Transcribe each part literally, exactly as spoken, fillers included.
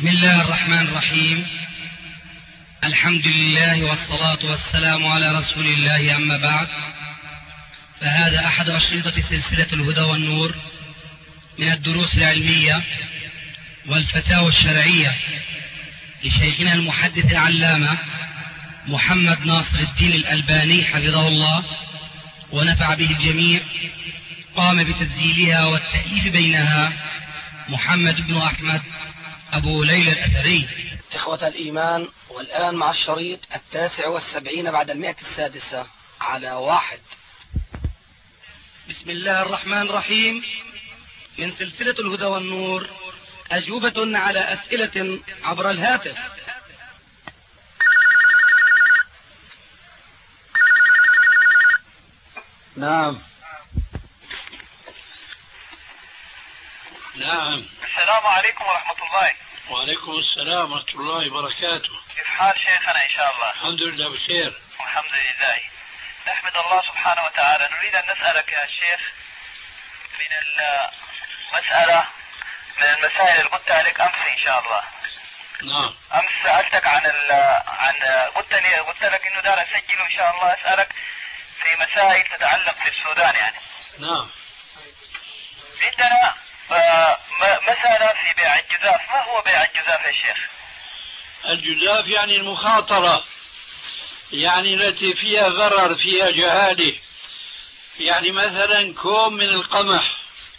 بسم الله الرحمن الرحيم. الحمد لله والصلاة والسلام على رسول الله، أما بعد، فهذا أحد أشرطة سلسلة الهدى والنور من الدروس العلمية والفتاوى الشرعية لشيخنا المحدث العلامة محمد ناصر الدين الألباني حفظه الله ونفع به الجميع. قام بتسجيلها والتأليف بينها محمد بن أحمد أبو ليلى الأثري. إخوة الإيمان، والآن مع الشريط التاسع والسبعين بعد المئة السادسة على واحد. بسم الله الرحمن الرحيم. من سلسلة الهدى والنور، أجوبة على أسئلة عبر الهاتف. نعم نعم. السلام عليكم ورحمة الله. وعليكم السلام ورحمة الله وبركاته. كيف حال شيخنا؟ إن شاء الله الحمد لله بخير. الحمد لله. نحمد الله سبحانه وتعالى. نريد أن نسألك يا شيخ من المسألة من المسائل اللي قلت لك أمس إن شاء الله. نعم. أمس سألتك عن ال عن قلت لي قلت لك إنه دار أسجل وإن شاء الله أسألك في مسائل تتعلق بالسودان يعني. نعم. عندنا مسألة في بيع الجزاف. ما هو بيع الجزاف يا شيخ؟ الجزاف يعني المخاطرة، يعني التي فيها ضرر، فيها جهالة. يعني مثلا كوم من القمح،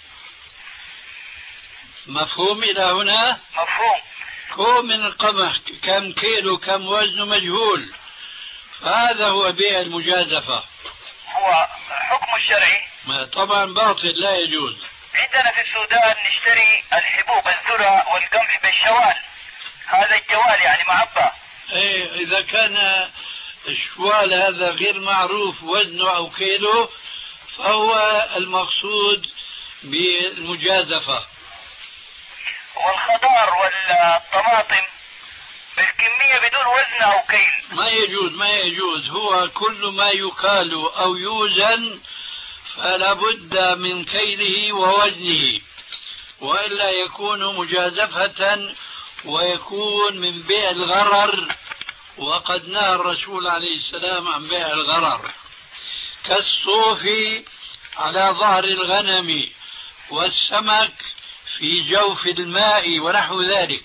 مفهوم إلى هنا؟ مفهوم. كوم من القمح كم كيلو كم وزنه مجهول، فهذا هو بيع المجازفة. هو حكم الشرعي ما طبعا باطل، لا يجوز. عندنا في السودان نشتري الحبوب الذرة والقمح بالشوال، هذا الجوال يعني معبى. ايه، اذا كان الشوال هذا غير معروف وزنه او كيلو فهو المقصود بالمجازفة. والخضار والطماطم بالكمية بدون وزن او كيل ما يجوز ما يجوز. هو كل ما يكال او يوزن فلا بد من كيله ووزنه، وإلا يكون مجازفة ويكون من بيع الغرر، وقد نهى الرسول عليه السلام عن بيع الغرر، كالصوف على ظهر الغنم والسمك في جوف الماء ونحو ذلك.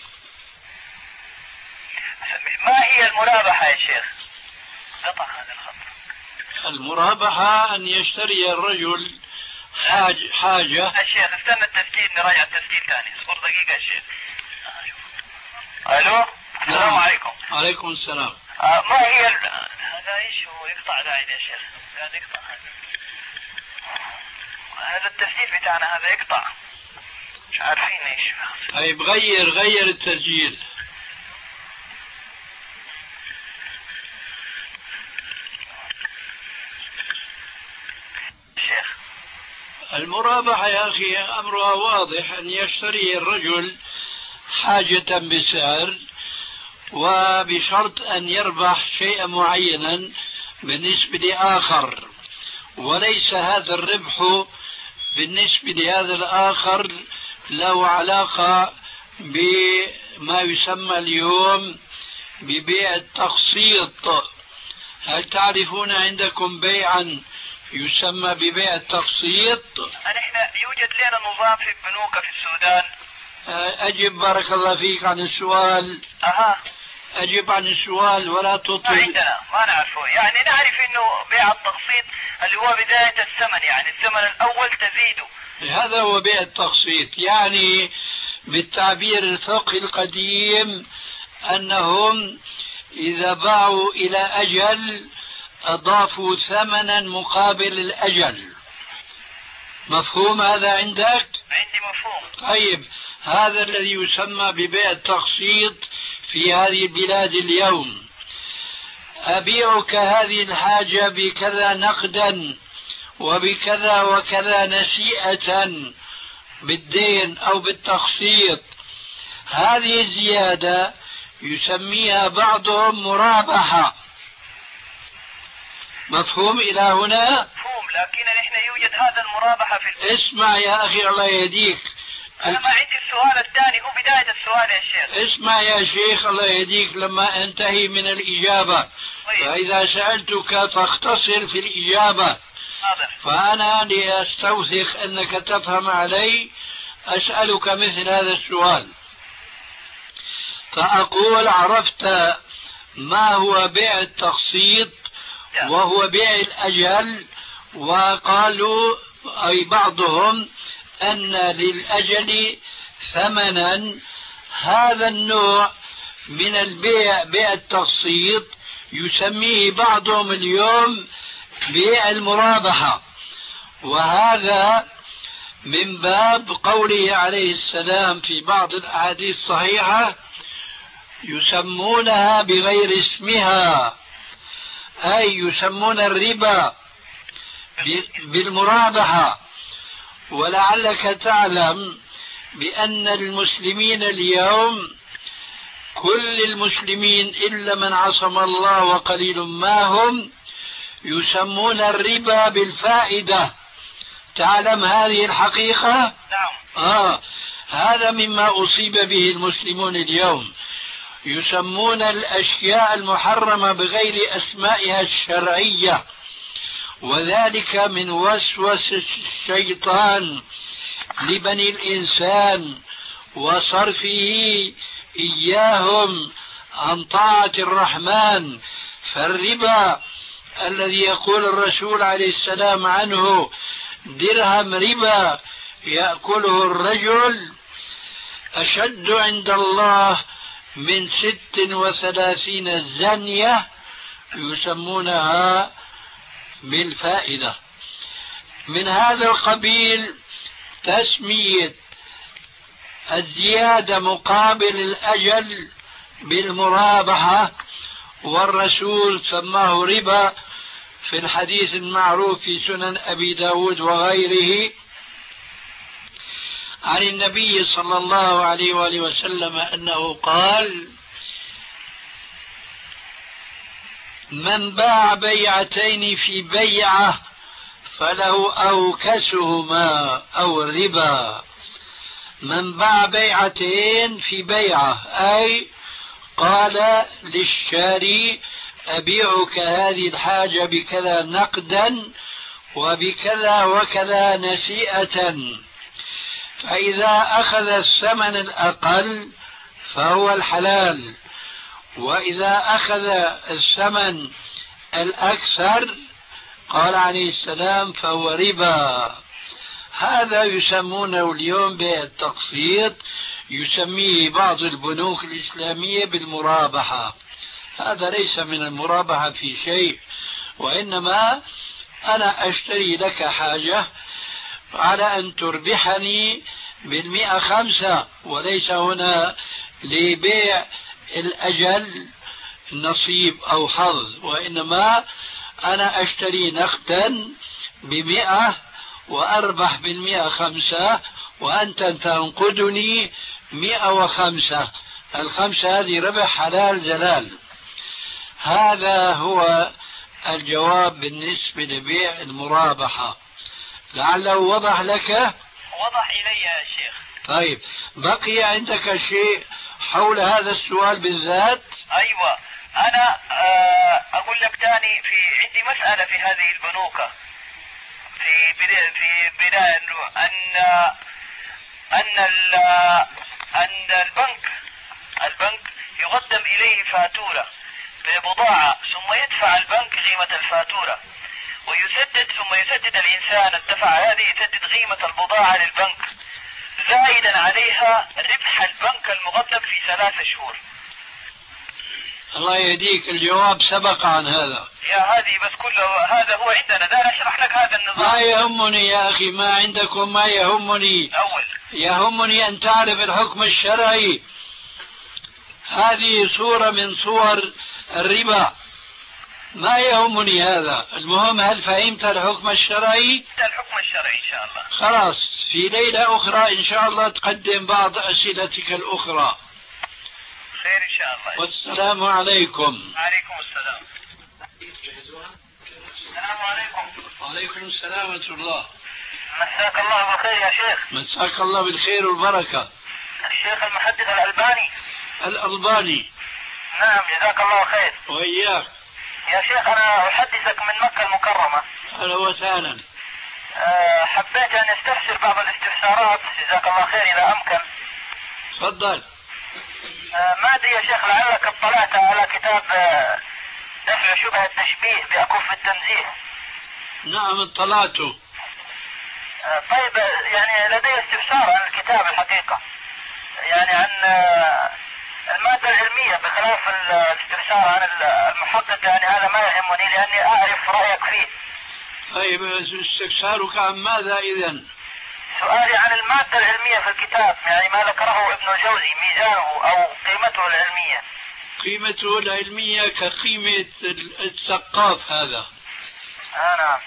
ما هي المرابحة يا شيخ؟ قطع هذا الخط. المرابحة أن يشتري الرجل حاج حاجة. الشيخ استنى التسجيل، نراجع التسجيل ثاني. اصبر دقيقة يا شيخ. ألو. السلام نعم. عليكم. عليكم السلام. آه ما هي ال... هذا ايش هو؟ يقطع قاعد يا شيخ. هذا يقطع هذا. هذا التسجيل بتاعنا هذا يقطع. مش عارفين ايش. طيب غير غير التسجيل. المرابحة يا أخي أمرها واضح، أن يشتري الرجل حاجة بسعر وبشرط أن يربح شيئا معينا بالنسبة لآخر، وليس هذا الربح بالنسبة لهذا الآخر له علاقة بما يسمى اليوم ببيع التقسيط. هل تعرفون عندكم بيعا يسمى ببيع التقسيط؟ نحن يوجد لنا نظام في البنوك في السودان. أجب بارك الله فيك عن السؤال. أها. أجب عن السؤال ولا تطل. ما عندنا، ما نعرفه. يعني نعرف إنه بيع التقسيط اللي هو بداية الثمن، يعني الثمن الأول تزيده. هذا هو بيع التقسيط، يعني بالتعبير الفقهي القديم أنهم إذا باعوا إلى أجل أضافوا ثمنا مقابل الأجل. مفهوم هذا عندك؟ عندي مفهوم. طيب، هذا الذي يسمى ببيع التقسيط في هذه البلاد اليوم. أبيعك هذه الحاجة بكذا نقدا وبكذا وكذا نسيئة بالدين أو بالتقسيط. هذه الزيادة يسميها بعضهم مرابحة. مفهوم إلى هنا؟ مفهوم، لكن نحن يوجد هذا المرابحة في اسمع يا أخي الله يهديك، أنا ما عندي السؤال الثاني، هو بداية السؤال يا شيخ. اسمع يا شيخ الله يهديك، لما انتهي من الإجابة طيب. فإذا سألتك فاختصر في الإجابة. حاضر. فأنا لأستوثق أنك تفهم علي أسألك مثل هذا السؤال، فأقول عرفت ما هو بيع التقسيط وهو بيع الأجل، وقالوا أي بعضهم أن للأجل ثمنا، هذا النوع من البيع بيع التقسيط يسميه بعضهم اليوم بيع المرابحة، وهذا من باب قوله عليه السلام في بعض الأحاديث الصحيحة يسمونها بغير اسمها، أي يسمون الربا بالمرابحة. ولعلك تعلم بأن المسلمين اليوم كل المسلمين إلا من عصم الله وقليل ما هم يسمون الربا بالفائدة. تعلم هذه الحقيقة؟ نعم. آه هذا مما أصيب به المسلمون اليوم، يسمون الأشياء المحرمة بغير أسمائها الشرعية، وذلك من وسوس الشيطان لبني الإنسان وصرفه إياهم عن طاعة الرحمن. فالربا الذي يقول الرسول عليه السلام عنه درهم ربا يأكله الرجل أشد عند الله من ست وثلاثين زنية يسمونها بالفائدة. من هذا القبيل تسمية الزيادة مقابل الأجل بالمرابحة، والرسول سماه ربا في الحديث المعروف في سنن أبي داود وغيره عن النبي صلى الله عليه وآله وسلم أنه قال: من باع بيعتين في بيعة فله أوكسهما أو الربا. من باع بيعتين في بيعة أي قال للشاري أبيعك هذه الحاجة بكذا نقدا وبكذا وكذا نسيئة، فإذا أخذ الثمن الأقل فهو الحلال، وإذا أخذ الثمن الأكثر قال عليه السلام فهو ربا. هذا يسمونه اليوم بالتقسيط، يسميه بعض البنوك الإسلامية بالمرابحة. هذا ليس من المرابحة في شيء، وإنما أنا أشتري لك حاجة على أن تربحني بالمئة خمسة، وليس هنا لبيع الأجل نصيب أو حظ، وإنما أنا أشتري نقدا بمئة وأربح بالمئة خمسة، وأنت تنقدني مئة وخمسة، الخمسة هذه ربح حلال جلال. هذا هو الجواب بالنسبة لبيع المرابحة. لعله وضح لك؟ وضح إلي يا شيخ. طيب، بقي عندك شيء حول هذا السؤال بالذات؟ أيوة، أنا أقول لك تاني، في عندي مسألة في هذه البنوك في بداية في بداية أن أن أن البنك البنك يقدم إليه فاتورة ببضاعة، ثم يدفع البنك قيمة الفاتورة ويسدد، ثم يسدد الإنسان الدفع هذه، يسدد قيمة البضاعة للبنك زائدا عليها ربح البنك المقدم في ثلاثة شهور. الله يهديك، الجواب سبق عن هذا. يا هذه بس كله هذا هو عندنا، ده أشرح لك هذا النظام. ما يهمني يا أخي، ما عندكم ما يهمني. أول يهمني أن تعرف الحكم الشرعي. هذه صورة من صور الربا، ما يهمني هذا. المهم هل فهمت الحكم الشرعي؟ الحكم الشرعي إن شاء الله. خلاص، في ليلة أخرى إن شاء الله تقدم بعض أسئلتك الأخرى. خير إن شاء الله. والسلام عليكم. وعليكم السلام. السلام عليكم. وعليكم السلام ورحمة الله. مساك الله بالخير يا شيخ. مساك الله بالخير والبركة. الشيخ المحدث الألباني. الألباني. نعم جزاك الله خير. وإياك. يا شيخ أنا أحدثك من مكة المكرمة. أهلا وسهلا. أه حبيت أن استفسر بعض الاستفسارات جزاك الله خير إذا أمكن. تفضل. أه ما أدري يا شيخ لعلك اطلعت على كتاب أه دفع شبهة التشبيه بأكف التنزيه. نعم اطلعته. أه طيب يعني لدي استفسار عن الكتاب الحقيقة، يعني عن أه المادة العلمية بخلاف الاستفسار عن المحقق، يعني هذا ما يهمني لأني أعرف رأيك فيه. طيب استفسارك عن ماذا إذن؟ سؤالي عن المادة العلمية في الكتاب، يعني ما ذكره ابن الجوزي ميزانه أو قيمته العلمية. قيمته العلمية كقيمة الثقاف هذا. آه نعم.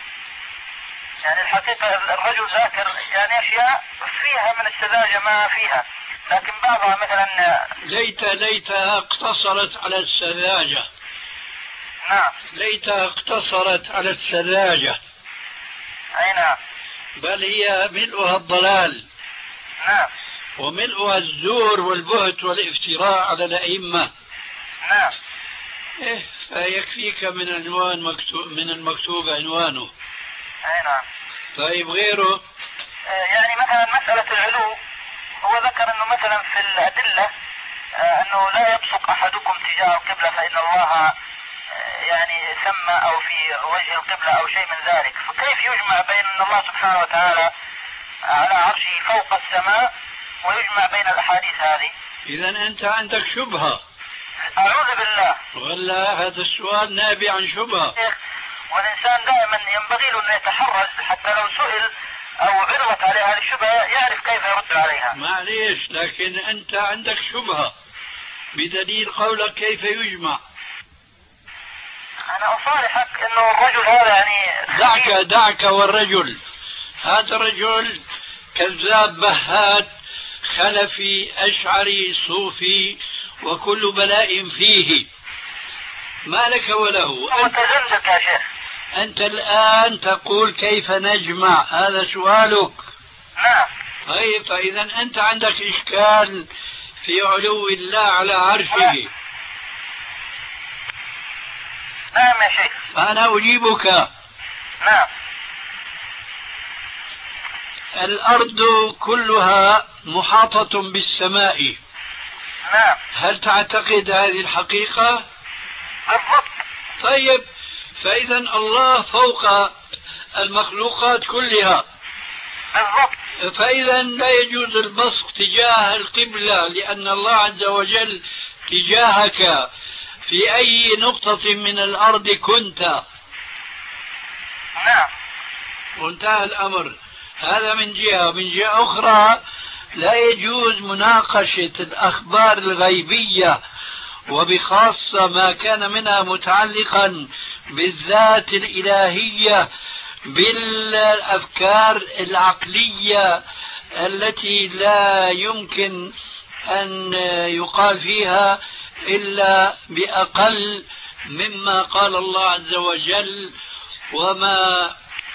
يعني الحقيقة الرجل ذاكر يعني أشياء فيها من السذاجة ما فيها، لكن بعضها مثلا ليت ليتها اقتصرت على السذاجة. نعم. ليتها اقتصرت على السذاجة. أي نعم. بل هي ملؤها الضلال. نعم. وملؤها الزور والبهت والافتراء على الأئمة. نعم. إيه فيكفيك من عنوان مكتوب من المكتوب عنوانه. أي نعم. طيب غيره؟ يعني مثلا مسألة العلو، هو ذكر انه مثلا في الأدلة انه لا يبصق احدكم تجاه القبلة فإن الله يعني سمى او في وجه القبلة او شيء من ذلك، فكيف يجمع بين ان الله سبحانه وتعالى على عرشه فوق السماء ويجمع بين الاحاديث هذه؟ اذا انت عندك شبهة. اعوذ بالله. ولا هذا السؤال نابع عن شبهة. والانسان دائما ينبغي له انه يتحرز حتى لو سئل او عرضت عليه هذه الشبهة يعرف كيف يرد عليها. معليش، لكن انت عندك شبهة بدليل قولك كيف يجمع. انا اصارحك انه الرجل هذا يعني دعك دعك والرجل هذا الرجل كذاب بهات خلفي اشعري صوفي وكل بلاء فيه، ما لك وله. متزندق يا شيخ. أنت الآن تقول كيف نجمع، هذا سؤالك. نعم. طيب فإذا أنت عندك إشكال في علو الله على عرشه. نعم يا شيخ. فأنا أجيبك. نعم. الأرض كلها محاطة بالسماء. نعم. هل تعتقد هذه الحقيقة؟ بالضبط. طيب فإذا الله فوق المخلوقات كلها. بالضبط. فإذا لا يجوز البصق تجاه القبلة، لأن الله عز وجل تجاهك في أي نقطة من الأرض كنت. نعم. وانتهى الأمر. هذا من جهة. من جهة أخرى لا يجوز مناقشة الأخبار الغيبية وبخاصة ما كان منها متعلقا بالذات الإلهية بالأفكار العقلية التي لا يمكن أن يقال فيها إلا بأقل مما قال الله عز وجل. وما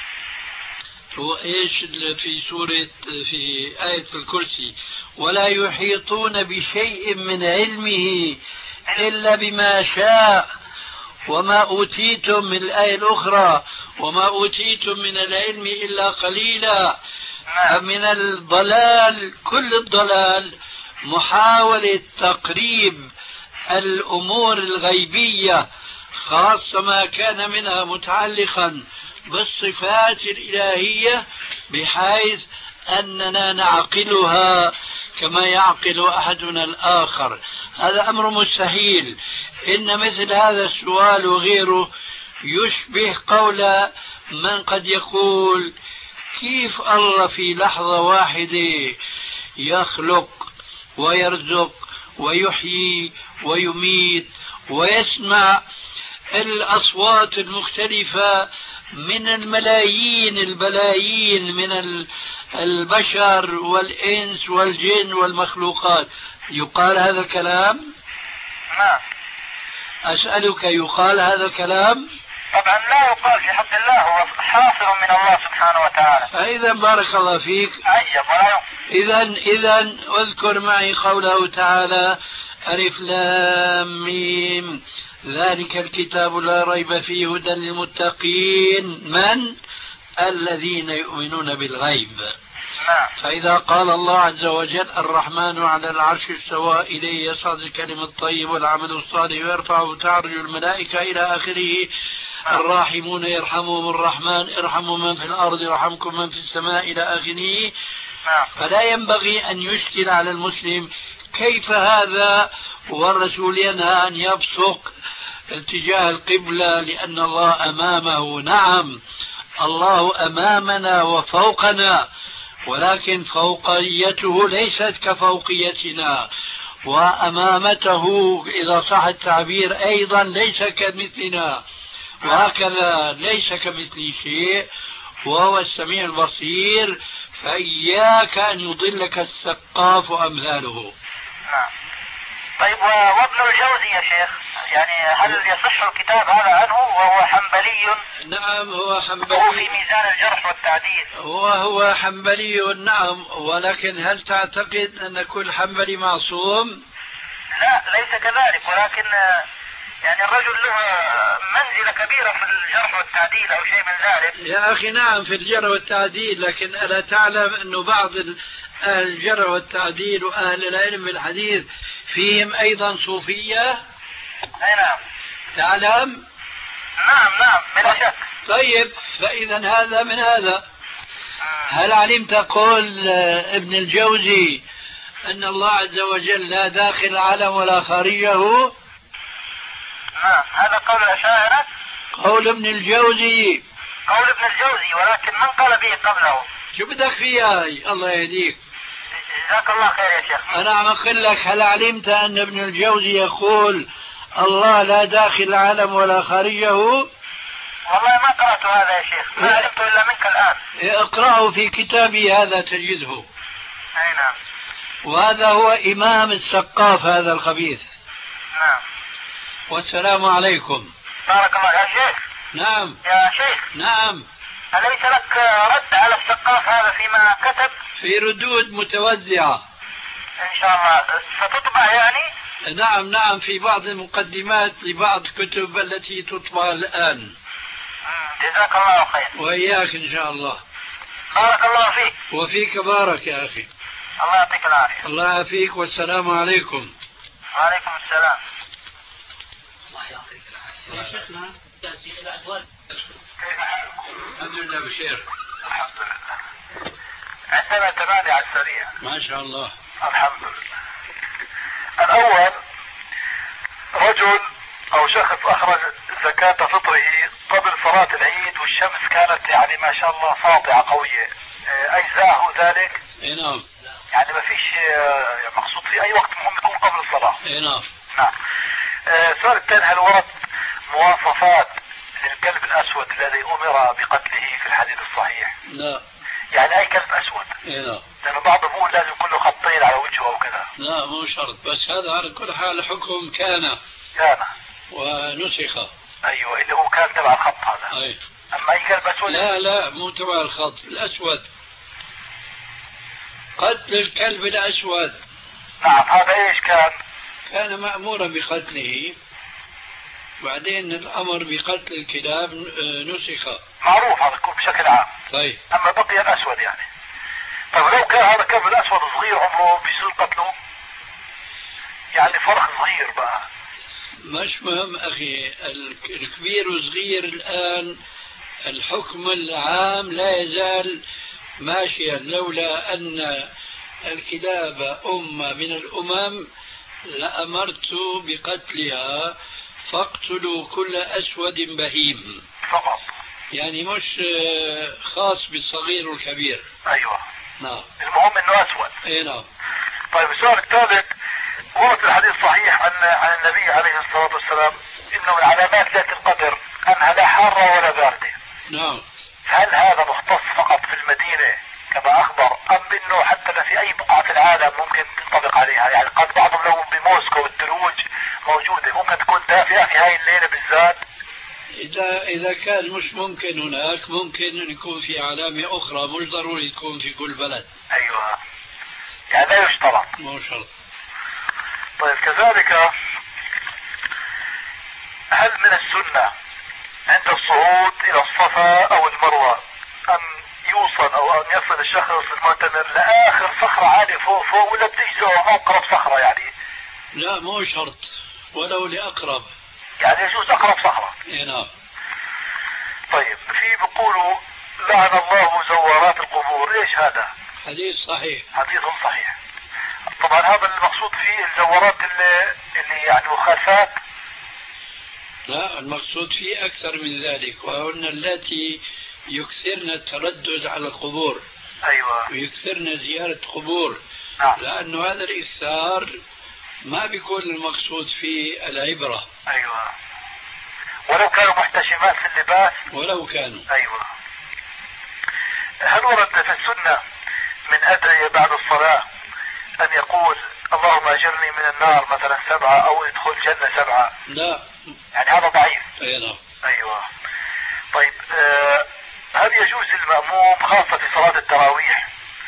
وإيش في سورة في آية الكرسي ولا يحيطون بشيء من علمه إلا بما شاء وما أوتيتم من الآية الأخرى وما أوتيتم من العلم إلا قليلا. من الضلال كل الضلال محاولة تقريب الأمور الغيبية خاصة ما كان منها متعلقا بالصفات الإلهية بحيث أننا نعقلها كما يعقل أحدنا الآخر. هذا أمر مستحيل. إن مثل هذا السؤال وغيره يشبه قول من قد يقول كيف الله في لحظة واحدة يخلق ويرزق ويحيي ويميت ويسمع الأصوات المختلفة من الملايين البلايين من البشر والإنس والجن والمخلوقات. يقال هذا الكلام؟ نعم. أسألك يقال هذا الكلام؟ طبعا لا يقال في حق الله، هو حاصل من الله سبحانه وتعالى. فإذا بارك الله فيك، عجب ولا إذا إذا اذكر معي قوله تعالى: ألف لام ميم ذلك الكتاب لا ريب فيه هدى للمتقين. من؟ الذين يؤمنون بالغيب. نعم. فإذا قال الله عز وجل: الرحمن على العرش استوى إليه يصعد الكلم الطيب والعمل الصالح ويرفعه تعرج الملائكة إلى آخره. الراحمون يرحمهم الرحمن ارحموا من في الأرض يرحمكم من في السماء إلى آخره. فلا ينبغي أن يشكل على المسلم كيف هذا والرسول ينهى أن يبصق اتجاه القبلة لأن الله أمامه. نعم، الله أمامنا وفوقنا، ولكن فوقيته ليست كفوقيتنا، وأمامته إذا صح التعبير أيضا ليس كمثلنا، وهكذا ليس كمثل شيء وهو السميع البصير. فإياك أن يضلك السقاف وأمثاله. نعم. طيب وابن الجوزي يا شيخ، يعني هل يصح الكتاب هذا عنه وهو حنبلي؟ نعم هو حنبلي. هو في ميزان الجرح والتعديل. هو هو حنبلي نعم، ولكن هل تعتقد أن كل حنبلي معصوم؟ لا ليس كذلك، ولكن يعني الرجل له منزلة كبيرة في الجرح والتعديل أو شيء من ذلك. يا أخي نعم في الجرح والتعديل، لكن ألا تعلم أنه بعض أهل الجرح والتعديل وأهل العلم بالحديث فيهم أيضا صوفية؟ أي نعم. تعلم؟ نعم نعم بلا شك. طيب فإذا هذا من هذا. هل علمت قول ابن الجوزي أن الله عز وجل لا داخل العالم ولا خارجه؟ نعم هذا قول الأشاعرة. قول ابن الجوزي. قول ابن الجوزي، ولكن من قال به قبله؟ شو بدك فيها؟ الله يهديك. جزاك الله خير يا شيخ. أنا عم أقول لك هل علمت أن ابن الجوزي يقول الله لا داخل العالم ولا خارجه؟ والله ما قرأت هذا يا شيخ، ما علمته إلا منك الآن. اقرأه في كتابي هذا تجده. أي نعم. وهذا هو إمام السقاف هذا الخبيث. نعم. والسلام عليكم. بارك الله يا شيخ. نعم. يا شيخ. نعم. أليس لك رد على السقاف هذا فيما كتب؟ في ردود متوزعة. إن شاء الله ستطبع يعني؟ نعم نعم في بعض المقدمات لبعض كتب التي تطبع الآن. جزاك الله خير. وإياك إن شاء الله. بارك الله فيك. وفيك بارك يا أخي. الله يعطيك العافية. الله يعافيك والسلام عليكم. وعليكم السلام. الله يعطيك العافية. يا شيخنا الحمد لله بخير. الحمد لله. عندنا تبادل على السريع. ما شاء الله. الحمد لله. الأول رجل أو شخص أخرج زكاة فطره قبل صلاة العيد والشمس كانت يعني ما شاء الله ساطعة قوية، أجزاءه ذلك؟ اي نعم. يعني ما فيش مقصود في أي وقت مهم يكون قبل الصلاة؟ اي نعم. نعم. السؤال الثاني، هل ورد مواصفات للكلب الأسود الذي أمر بقتله في الحديث الصحيح؟ لا. يعني أي كلب أسود؟ اي نعم. لأنه بعضهم يقول لازم كله خطين على وجهه أو كذا. لا مو شرط، بس هذا على كل حال حكم كان كان ونسخ. أيوه اللي هو كان تبع الخط هذا. أي. أما أي كلب أسود؟ لا لا مو تبع الخط، الأسود. قتل الكلب الأسود. نعم. هذا إيش كان؟ كان مأمورا بقتله، بعدين الأمر بقتل الكلاب نسخ. معروف هذا يكون بشكل عام. طيب. أما بقي الأسود يعني. طيب لو كان هذا الكلب الأسود صغير عمره بيصير قتله؟ يعني فرق صغير بقى. مش مهم أخي، الكبير وصغير الآن الحكم العام لا يزال ماشيا، لولا أن الكلاب أمة من الأمم لأمرت بقتلها، فاقتلوا كل أسود بهيم. فقط. يعني مش خاص بالصغير والكبير. أيوة. نعم. المهم أنه أسود. اي نعم. طيب السؤال الثالث، ورد الحديث صحيح عن عن النبي عليه الصلاة والسلام إنه من علامات ذات القدر أنها لا حارة ولا باردة. نعم. هل هذا مختص فقط في المدينة كما أخبر، أم إنه حتى في أي بقعة في العالم ممكن تنطبق عليها؟ يعني قد بعضهم لو بموسكو والثلوج موجودة ممكن تكون دافئة في هاي الليلة بالذات. إذا إذا كان مش ممكن هناك، ممكن أن يكون في علامة أخرى، مش ضروري تكون في كل بلد. أيوة، يعني لا يشترط. مو شرط. طيب كذلك، هل من السنة عند الصعود إلى الصفا أو المروة أن يوصل أو أن يصل الشخص المعتمر لآخر صخرة عالية فوق فوق، ولا بتجزئه أقرب صخرة يعني؟ لا مو شرط، ولو لأقرب. يعني يجوز أقرب صخرة. إيه نعم. طيب في بيقولوا لعن الله زوارات القبور، إيش هذا؟ حديث صحيح. حديث صحيح. طبعا هذا المقصود فيه الزوارات اللي, اللي يعني مخالفات. لا، المقصود فيه أكثر من ذلك، وهن التي يكثرن التردد على القبور. أيوة. ويكثرن زيارة قبور. نعم. لأنه هذا الإكثار ما بيكون المقصود فيه العبرة. أيوة، ولو كانوا محتشمات في اللباس. ولو كانوا. أيوة. هل ورد في السنة من أدعية بعد الصلاة أن يقول اللهم أجرني من النار مثلا سبعة، أو ادخل الجنة سبعة؟ لا. يعني هذا ضعيف. أي نعم. أيوة. طيب آه هل يجوز المأموم خاصة في صلاة التراويح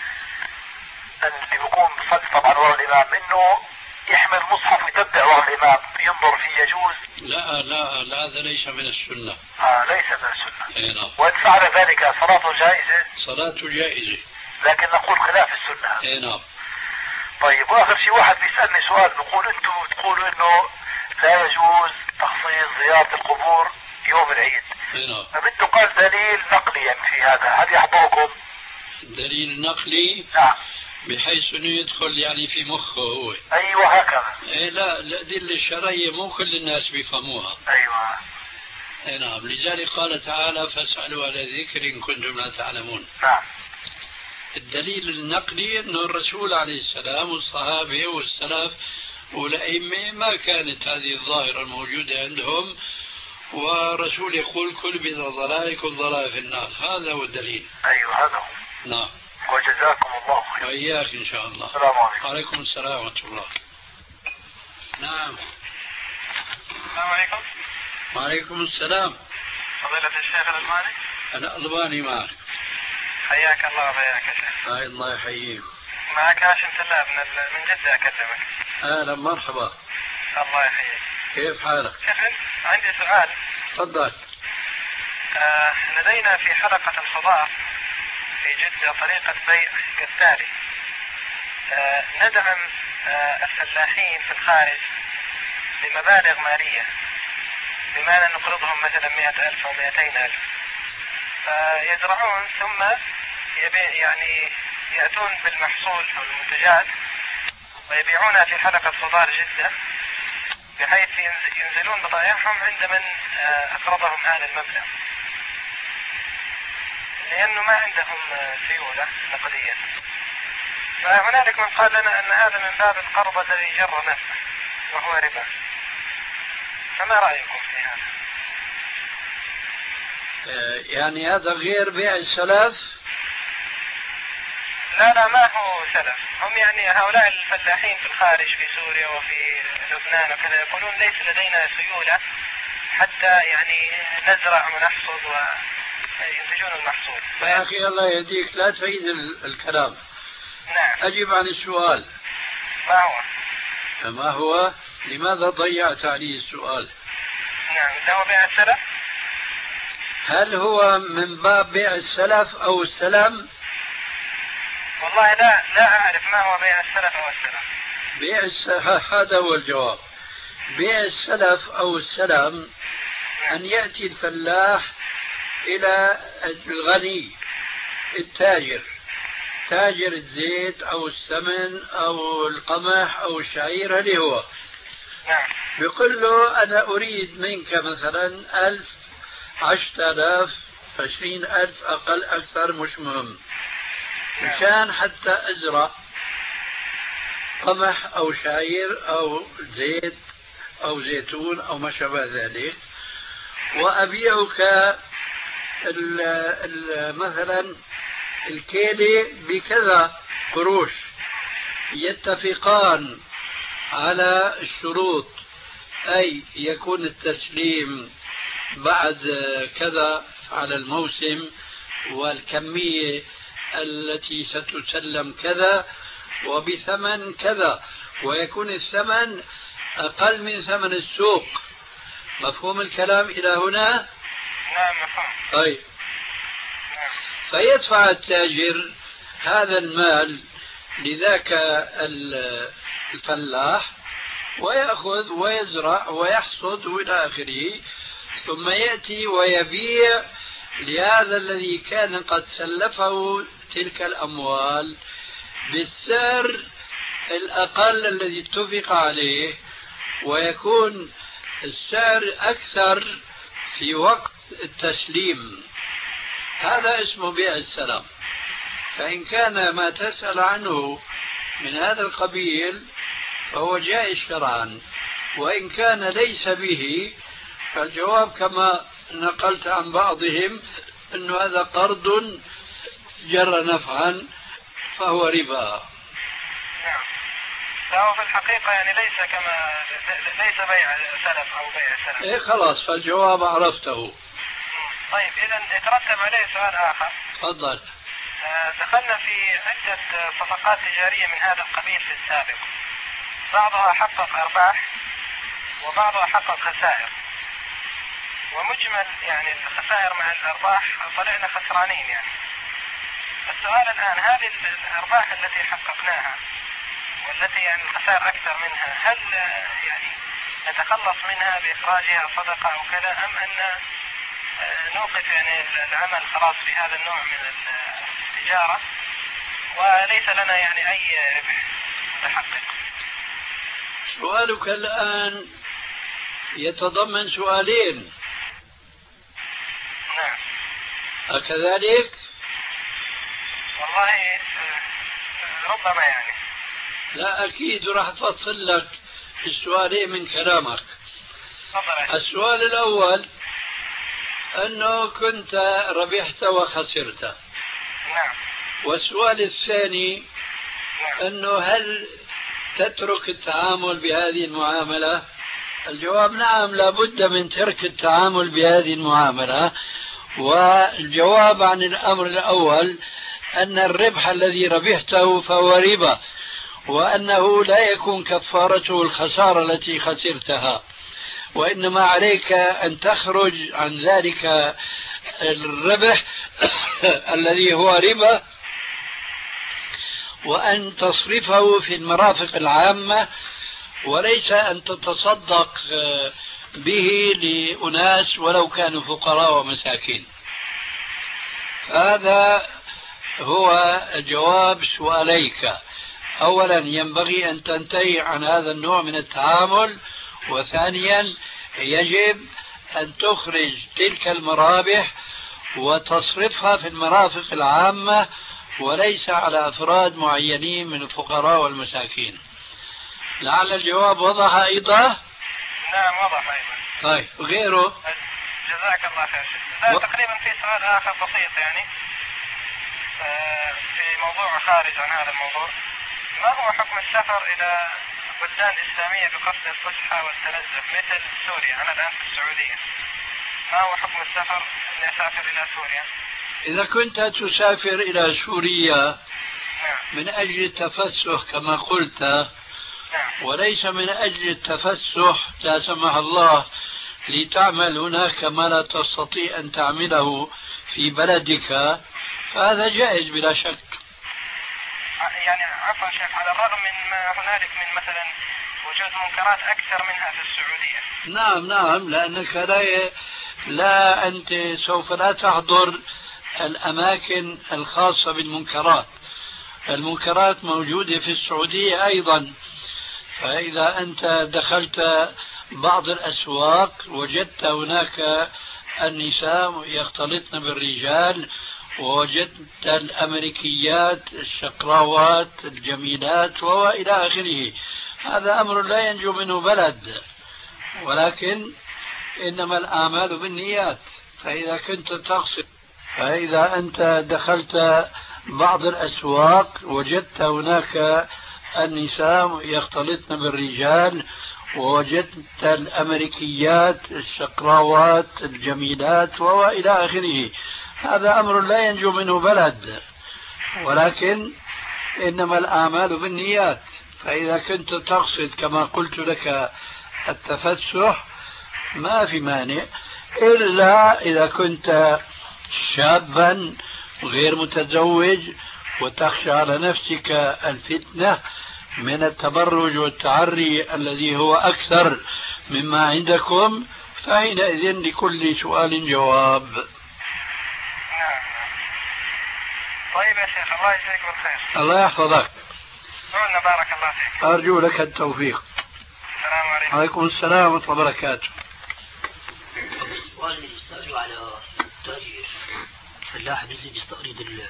اللي بيكون بصلي طبعا وراء الإمام إنه يحمل مصحف ويتبع وراء الإمام ينظر فيه، يجوز؟ لا لا لا، هذا ليس من السنة. آه ليس من السنة. أي نعم. وإن فعل ذلك صلاته جائزة؟ صلاته جائزة، لكن نقول خلاف السنة. أي نعم. طيب وآخر شيء، واحد بيسألني سؤال بيقول أنتم بتقولوا إنه لا يجوز تخصيص زيارة القبور يوم العيد. أي نعم. فبده قال دليل نقلي يعني في هذا، هل يحضركم؟ دليل نقلي؟ نعم. بحيث انه يدخل يعني في مخه هو. ايوه هكذا. إيه لا، الأدلة الشرعية مو كل الناس بيفهموها. ايوه. اي نعم، لذلك قال تعالى فاسألوا على الذكر إن كنتم لا تعلمون. نعم. الدليل النقلي انه الرسول عليه السلام والصحابة والسلف والأئمة ما كانت هذه الظاهرة الموجودة عندهم، ورسول يقول كل بضع ضلال كل ضلال في النار، هذا هو الدليل. ايوه هذا هو. نعم. وجزاكم الله خير. وإياك إن شاء الله. السلام عليكم. وعليكم السلام ورحمة الله. نعم. السلام عليكم. وعليكم السلام. فضيلة الشيخ الألباني. الألباني معك. حياك الله وبياك يا شيخ. آه الله يحييك. معك هاشم سلاب من من جدة أكلمك. أهلا مرحبا. الله يحييك. كيف حالك؟ شيخ عندي سؤال. تفضل. آه لدينا في حلقة الخضار في جدة طريقة بيع كالتالي. آه ندعم آه الفلاحين في الخارج بمبالغ مالية، بمعنى نقرضهم مثلا مئة ألف أو مئتين ألف، فيزرعون ثم يعني يأتون بالمحصول أو المنتجات ويبيعونها في حلقة خضار جدة، بحيث ينزلون بضائعهم عند من أقرضهم هذا المبلغ، لأنه ما عندهم سيولة نقدية. فهنالك من قال لنا أن هذا من باب القرض الذي جر نفسه وهو ربا، فما رأيكم في هذا؟ يعني هذا غير بيع السلف؟ لا لا ما هو سلف، هم يعني هؤلاء الفلاحين في الخارج في سوريا وفي لبنان وكذا يقولون ليس لدينا سيولة حتى يعني نزرع ونحصد وينتجون المحصول. يا أخي الله يهديك لا تعيد الكلام. نعم. أجب عن السؤال. ما هو؟ فما هو؟ لماذا ضيعت عليه السؤال؟ نعم، ده هو بيع السلف؟ هل هو من باب بيع السلف أو السلم؟ والله لا لا أعرف ما هو بيع السلف أو السلم. بيع السلف هذا هو الجواب. بيع السلف أو السلم أن يأتي الفلاح إلى الغني التاجر، تاجر الزيت أو السمن أو القمح أو الشعير اللي هو، نعم، بيقول له أنا أريد منك مثلا ألف، عشرة آلاف، عشرين ألف، أقل أكثر مش مهم، مشان حتى أزرع قمح أو شعير أو زيت أو زيتون أو ما شابه ذلك، وأبيعك ال ال مثلا الكيلة بكذا قروش، يتفقان على الشروط، أي يكون التسليم بعد كذا على الموسم والكمية التي ستسلم كذا وبثمن كذا، ويكون الثمن أقل من ثمن السوق. مفهوم الكلام إلى هنا؟ نعم مفهوم. طيب، فيدفع التاجر هذا المال لذاك الفلاح ويأخذ ويزرع ويحصد إلى آخره، ثم يأتي ويبيع لهذا الذي كان قد سلفه تلك الأموال بالسعر الأقل الذي اتفق عليه، ويكون السعر أكثر في وقت التسليم. هذا اسمه بيع السلام. فإن كان ما تسأل عنه من هذا القبيل فهو جائز شرعا، وإن كان ليس به فالجواب كما نقلت عن بعضهم أن هذا قرض جر نفعا فهو ربا. نعم. فهو في الحقيقة يعني ليس كما ليس بيع سلف أو بيع سلف. إيه خلاص، فالجواب عرفته. طيب، إذا يترتب عليه سؤال آخر. تفضل. دخلنا في عدة صفقات تجارية من هذا القبيل في السابق، بعضها حقق أرباح وبعضها حقق خسائر، ومجمل يعني الخسائر مع الأرباح طلعنا خسرانين. يعني السؤال الآن، هذه الأرباح التي حققناها والتي يعني الخسائر أكثر منها، هل يعني نتخلص منها بإخراجها صدقة أو كذا، أم أن نوقف يعني العمل خلاص في هذا النوع من التجارة وليس لنا يعني أي ربح متحقق؟ سؤالك الآن يتضمن سؤالين. نعم. أكذلك؟ والله ربما يعني. لا أكيد راح أفصل لك السؤالين من كلامك. تفضل. السؤال الأول أنه كنت ربحت وخسرت. نعم. والسؤال الثاني نعم. أنه هل تترك التعامل بهذه المعاملة؟ الجواب نعم، لابد من ترك التعامل بهذه المعاملة. والجواب عن الأمر الأول أن الربح الذي ربحته فهو ربا، وأنه لا يكون كفارته الخسارة التي خسرتها، وإنما عليك أن تخرج عن ذلك الربح الذي هو ربا وأن تصرفه في المرافق العامة، وليس أن تتصدق به لأناس ولو كانوا فقراء ومساكين. هذا هو جواب سؤاليك. أولا ينبغي أن تنتهي عن هذا النوع من التعامل، وثانيا يجب أن تخرج تلك المرابح وتصرفها في المرافق العامة وليس على أفراد معينين من الفقراء والمساكين. لعل الجواب وضح أيضا؟ نعم وضح أيضا. طيب، غيره؟ جزاك الله خير. و... تقريبا في سؤال آخر بسيط يعني في موضوع خارج عن هذا الموضوع. ما هو حكم السفر إلى بلدان إسلامية بقصد الفسحة والتنزه مثل سوريا؟ أنا الآن في السعودية، ما هو حكم السفر أن أسافر إلى سوريا؟ إذا كنت تسافر إلى سوريا نعم. من أجل التفسح كما قلت، نعم. وليس من أجل التفسح لا سمح الله لتعمل هناك ما لا تستطيع أن تعمله في بلدك، فهذا جائز بلا شك. يعني عفوا شيخ، على الرغم من ما هنالك من مثلا وجود منكرات أكثر منها في السعودية. نعم نعم، لأنك لا لا أنت سوف لا تحضر الأماكن الخاصة بالمنكرات. المنكرات موجودة في السعودية أيضا، فإذا أنت دخلت بعض الأسواق وجدت هناك النساء يختلطن بالرجال، ووجدت الأمريكيات الشقراوات الجميلات وإلى آخره، هذا أمر لا ينجو منه بلد، ولكن إنما الأعمال بالنيات. فإذا كنت تقصد فإذا أنت دخلت بعض الأسواق وجدت هناك النساء يختلطن بالرجال، ووجدت الأمريكيات الشقراوات الجميلات وإلى آخره. هذا أمر لا ينجو منه بلد، ولكن إنما الأعمال بالنيات. فإذا كنت تقصد كما قلت لك التفسح ما في مانع، إلا إذا كنت شابا غير متزوج وتخشى على نفسك الفتنة من التبرج والتعري الذي هو أكثر مما عندكم، فحينئذ لكل سؤال جواب. طيب يا شيخ، الله يجزيك بالخير. الله يحفظك. قولنا بارك الله فيك. أرجو لك التوفيق. السلام عليكم. عليكم السلام ورحمة الله وبركاته. السؤال اللي بيسألوا على التاجر الفلاح بيجي بيستقرض ال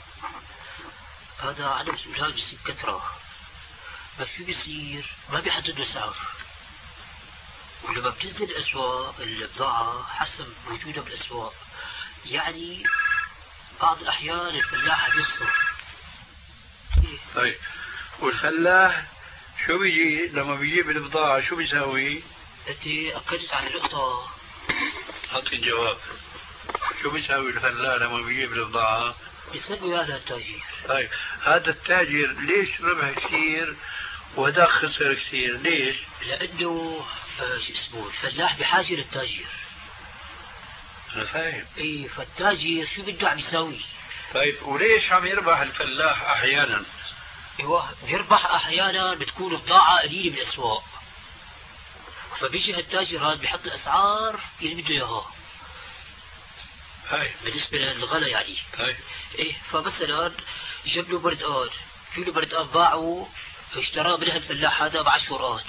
هذا عدم سؤال، هذا بيصير كثرة، بس شو بيصير؟ ما بيحددوا سعر، ولما بتنزل الأسواق البضاعة حسب وجودها بالأسواق، يعني بعض الأحيان الفلاح بيخسر. طيب والفلاح شو بيجي لما بيجيب البضاعة شو بيساوي؟ أنت أكدت على نقطة. أعطي الجواب. شو بيساوي الفلاح لما بيجيب البضاعة؟ بيسوي هذا التاجر. طيب هذا التاجر ليش ربح كثير وده خسر كثير؟ ليش؟ لأنه آه شو اسمه الفلاح بحاجة للتاجر. أنا فاهم. إيه، فالتاجر شو بده عم يساوي؟ طيب وليش عم يربح الفلاح أحيانا؟ هو بيربح أحيانا بتكون بضاعة قليلة بالأسواق، فبيجي التاجر هذا بيحط الأسعار اللي بده إياها. هاي بالنسبة للغلا يعني. هاي. إيه، فمثلا جاب له بردقان، كيلو بردقان باعه اشتراه منها الفلاح هذا بعشر ورقات،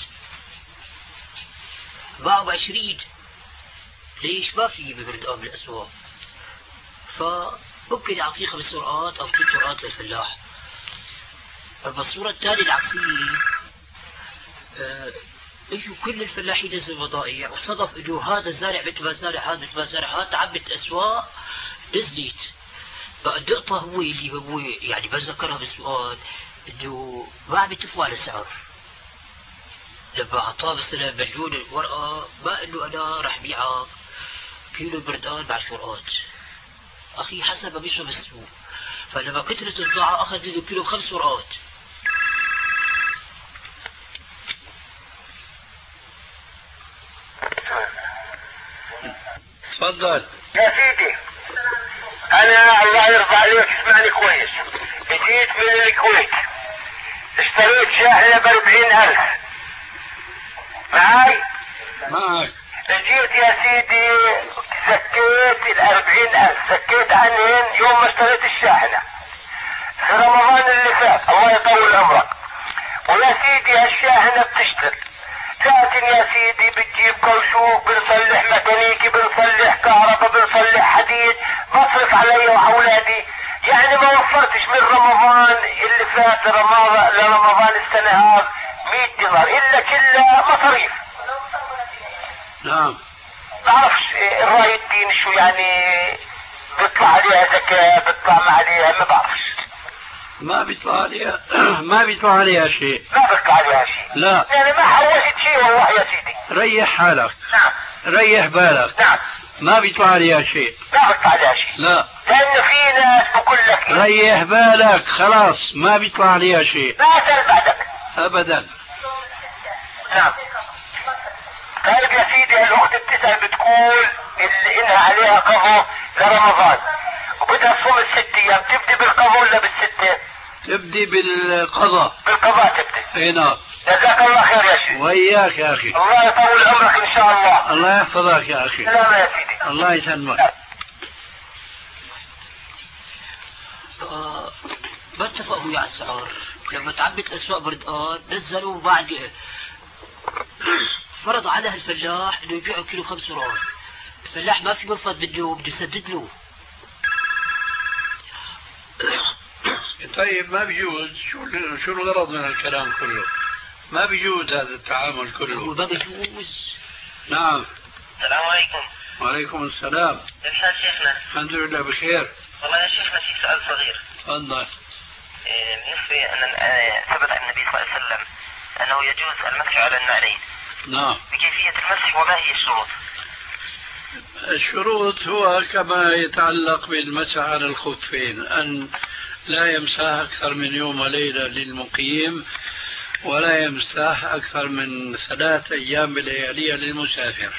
باعه بعشرين. ليش؟ ما في بردقان بالأسواق، فممكن يعطيه خمس ورقات أو ست ورقات للفلاح. أما الصورة الثانية العكسية، آه اجوا كل الفلاحين نزلوا بضائع، وصدف انه هذا زارع مثل ما زارع هذا مثل ما زارع هذا، تعبت الاسواق نزلت. بقى النقطة هو اللي هو يعني بذكرها بالسؤال، انه ما عم يتفقوا على سعر. لما اعطاه مثلا مليون الورقة، ما انه انا راح بيعك كيلو بردقان بعشر ورقات، اخي حسب ما بيشرب السوق. فلما كثرت البضاعة اخذ له كيلو خمس ورقات. تفضل يا سيدي، انا الله يرضى عليك اسمعني كويس، جيت من الكويت اشتريت شاحنة باربعين الف، معاي؟ معك. جيت يا سيدي زكيت الاربعين الف، زكيت عنهن يوم ما اشتريت الشاحنة في رمضان اللي فات، الله يطول عمرك. ويا سيدي هالشاحنة بتشتغل، لكن يا سيدي بتجيب كوشوك، بنصلح ميكانيكي، بنصلح كهرباء، بنصلح حديد، بصرف علي واولادي، يعني ما وفرتش من رمضان اللي فات لرمضان لرمضان السنة هذا مئة دينار الا كلها مصاريف. نعم. بعرفش الرأي الدين شو يعني، بيطلع عليها زكاة بيطلع ما عليها، ما بعرفش. ما بيطلع عليها ما بيطلع عليها شيء. ما بيطلع عليها شيء. لا. يعني ما حوشت شيء والله يا سيدي. ريح حالك. نعم. ريح بالك. نعم. ما بيطلع عليها شيء. ما بيطلع عليها شيء. لا. لأن في ناس بقول لك إيه؟ ريح بالك خلاص، ما بيطلع عليها شيء. ما أسأل بعدك. أبدا. نعم. طيب يا سيدي، الأخت بتسأل بتقول اللي إنها عليها قضاء لرمضان وبدها تصوم الست أيام، تبدي بالقضاء ولا بالستة؟ تبدي بالقضاء. بالقضاء تبدي. اي نعم. جزاك الله خير يا شيخ. وإياك يا أخي. الله يطول عمرك إن شاء الله. الله يحفظك يا أخي. سلام يا سيدي. الله يسلمك. آه ما اتفقوا على السعر. لما تعبت الأسواق بردقان نزلوا بعد فرض على الفلاح انه يبيعوا كيلو خمس ورقات. الفلاح ما في مرفض، بده بده يسدد له. طيب ما بيجوز، شو شو الغرض من الكلام كله؟ ما بيجوز هذا التعامل كله. هو ما بيجوز. نعم. السلام عليكم. وعليكم السلام. كيف حال شيخنا؟ الحمد لله بخير. والله يا شيخنا في سؤال صغير. تفضل. بالنسبة أن ثبت عن النبي صلى الله عليه وسلم أنه يجوز المسح على النعلين، نعم. بكيفية المسح وما هي الشروط؟ الشروط هو كما يتعلق بالمسح على الخفين، أن لا يمسح أكثر من يوم وليلة للمقيم، ولا يمسح أكثر من ثلاث أيام بلياليها للمسافر،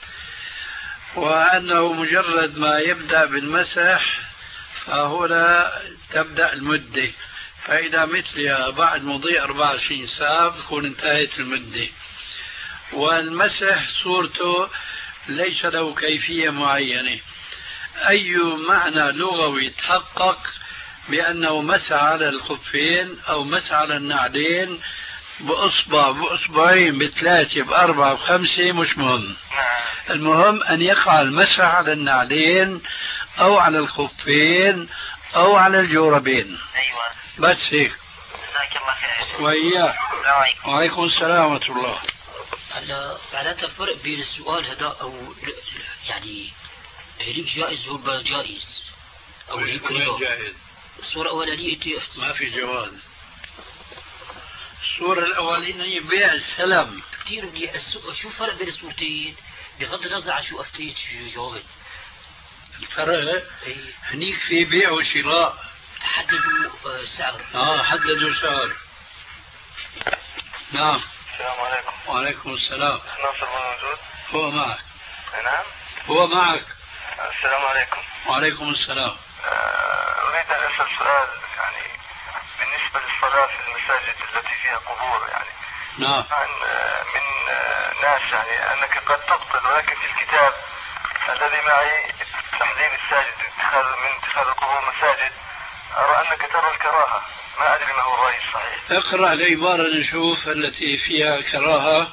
وأنه مجرد ما يبدأ بالمسح فهنا تبدأ المدة، فإذا مثلها بعد مضي أربعة وعشرين ساعة تكون انتهت المدة. والمسح صورته ليس له كيفية معينة، أي معنى لغوي يتحقق بأنه مسح على الخفين أو مسح على النعلين بأصبع بأصبعين بثلاثة بأربعة بخمسة مش مهم، المهم أن يقع المسح على النعلين أو على الخفين أو على الجوربين. أيوة بس هيك. جزاك الله خير. وإياك. وعليكم السلام ورحمة الله. هلا معناتها الفرق بين السؤال هذا أو يعني هيك جائز ولا جائز أو هيك جائز؟ الصورة الأولانية ما في جواز. الصورة الأولانية بيع السلام كثير منيح. شو الفرق بين الصورتين بغض النظر عن شو أفتيت شو جاوبت؟ الفرق هنيك في بيع وشراء. حددوا سعر. اه حددوا سعر. نعم. السلام عليكم. وعليكم السلام. ناصر موجود؟ هو معك. نعم. هو معك. السلام عليكم. وعليكم السلام. أريد أن أسأل سؤال يعني بالنسبة للصلاة في المساجد التي فيها قبور يعني. نعم. عن من ناس يعني أنك قد تبطل، ولكن في الكتاب الذي معي تحذير الساجد اتخاذ من اتخاذ القبور مساجد، أرى أنك ترى الكراهة، ما أدري ما هو الرأي الصحيح. اقرأ العبارة نشوف التي فيها كراهة.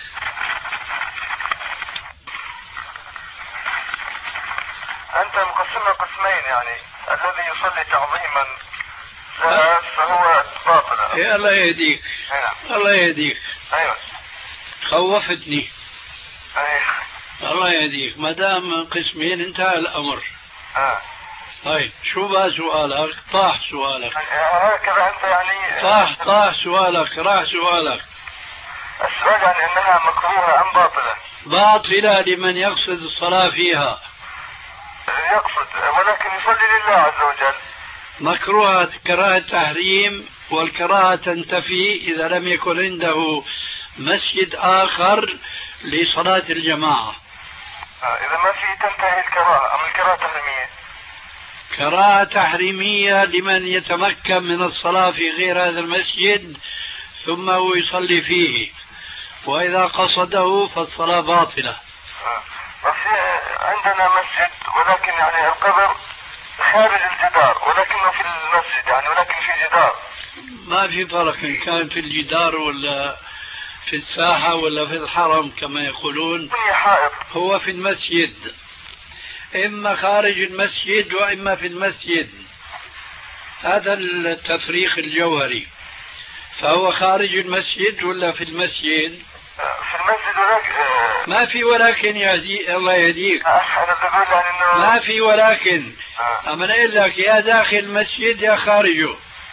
أنت مقسمها قسمين يعني، الذي يصلي تعظيما لها فهو باطل. يا الله يهديك. أيوة. الله يهديك. أيوة. خوفتني. أيوة. الله يهديك. ما دام قسمين انتهى الأمر. آه. طيب شو بقى سؤالك؟ طاح سؤالك. هكذا أنت يعني. طاح طاح سؤالك، راح سؤالك. السؤال يعني أنها مكروهة أم باطلة؟ باطلة لمن يقصد الصلاة فيها. يقصد ولكن يصلي لله عز وجل. مكروهة كراهة تحريم، والكراهة تنتفي إذا لم يكن عنده مسجد آخر لصلاة الجماعة. آه إذا ما في تنتهي الكراهة أم الكراهة تحريمية؟ كراهة تحريمية لمن يتمكن من الصلاة في غير هذا المسجد ثم هو يصلي فيه، وإذا قصده فالصلاة باطلة. آه. وفي عندنا مسجد ولكن يعني القبر خارج الجدار ولكنه في المسجد يعني، ولكن في جدار. ما في فرق إن كان في الجدار ولا في الساحة ولا في الحرم كما يقولون. هو في المسجد، إما خارج المسجد وإما في المسجد، هذا التفريق الجوهري. فهو خارج المسجد ولا في المسجد؟ في المسجد ولكن ما في ولكن يا دي الله يهديك. أنا بقول يعني إنه ما في ولكن. أما أقول لك يا داخل المسجد يا خارجه.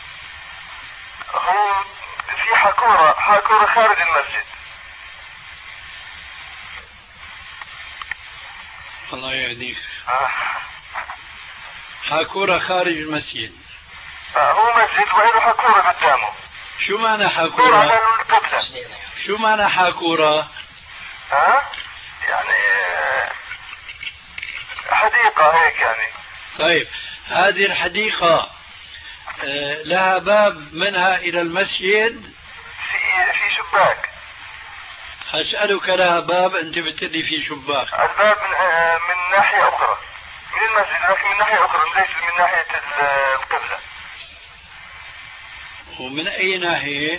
هو في حكورة حكورة خارج المسجد. الله يهديك. آه. حكورة خارج المسجد. آه هو مسجد وله حكورة قدامه. شو معنى حكورة حكورة؟ على القبلة. شو معنى حكورة؟ ها؟ يعني حديقة هيك يعني. طيب هذه الحديقة لها باب منها إلى المسجد؟ في في شباك. أسألك لها باب، أنت بتقولي في شباك. الباب من من ناحية أخرى من المسجد، لكن من ناحية أخرى ليس من ناحية القبلة. ومن أي ناحية؟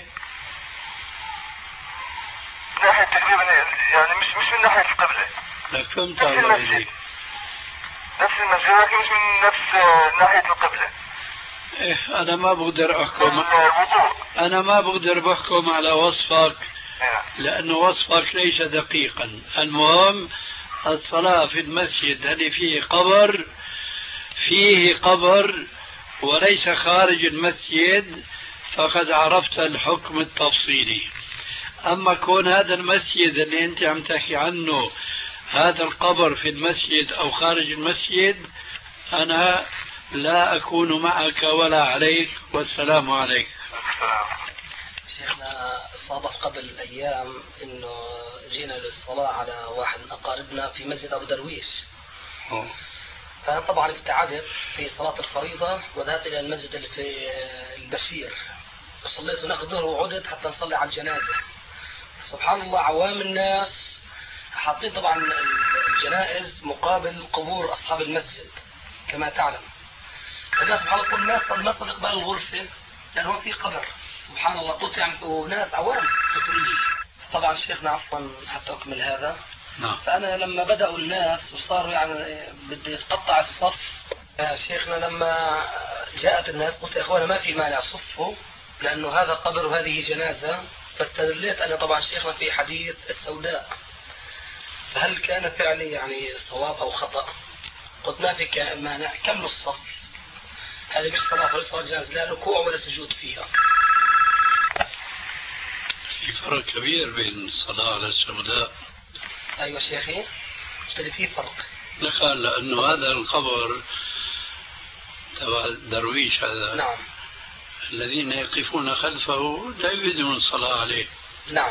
ناحية تقريبا يعني مش مش من ناحية القبلة. لك فهمت نفس الله المسجد. يهديك. نفس المسجد لكن مش من نفس ناحية القبلة. إيه أنا ما بقدر أحكم. الوضوء. أنا ما بقدر بحكم على وصفك لأن وصفك ليس دقيقا. المهم الصلاة في المسجد هل فيه قبر؟ فيه قبر وليس خارج المسجد، فقد عرفت الحكم التفصيلي. أما كون هذا المسجد اللي أنت عم تحكي عنه هذا القبر في المسجد أو خارج المسجد، أنا لا أكون معك ولا عليك، والسلام عليك. شيخنا صادف قبل أيام إنه جينا للصلاة على واحد من أقاربنا في مسجد أبو درويش. أوه. فأنا طبعا ابتعدت في صلاة الفريضة وذهبت إلى المسجد اللي في البشير وصليت هناك الظهر وعدت حتى نصلي على الجنازة. سبحان الله عوام الناس حاطين طبعا الجنائز مقابل قبور أصحاب المسجد كما تعلم. فالناس سبحان الله كل الناس ما تقبل الغرفة لأنه هو في قبر. سبحان الله قلت يعني وناس عوام طبعا. شيخنا عفوا حتى أكمل هذا. نعم. فأنا لما بدأوا الناس وصاروا يعني بدي يتقطع الصف، شيخنا لما جاءت الناس قلت يا إخوانا ما في مانع صفوا لأنه هذا قبر وهذه جنازة. فاستدليت أنا طبعا شيخنا في حديث السوداء، فهل كان فعلي يعني صواب أو خطأ؟ قلت ما في مانع كملوا الصف، هذه مش صلاة ولا صلاة جنازة لا ركوع ولا سجود فيها. في فرق كبير بين الصلاة على السوداء. أيوة شيخي قلت لي في فرق. لا لأنه هذا القبر تبع الدرويش هذا. نعم. الذين يقفون خلفه لا يريدون الصلاة عليه. نعم.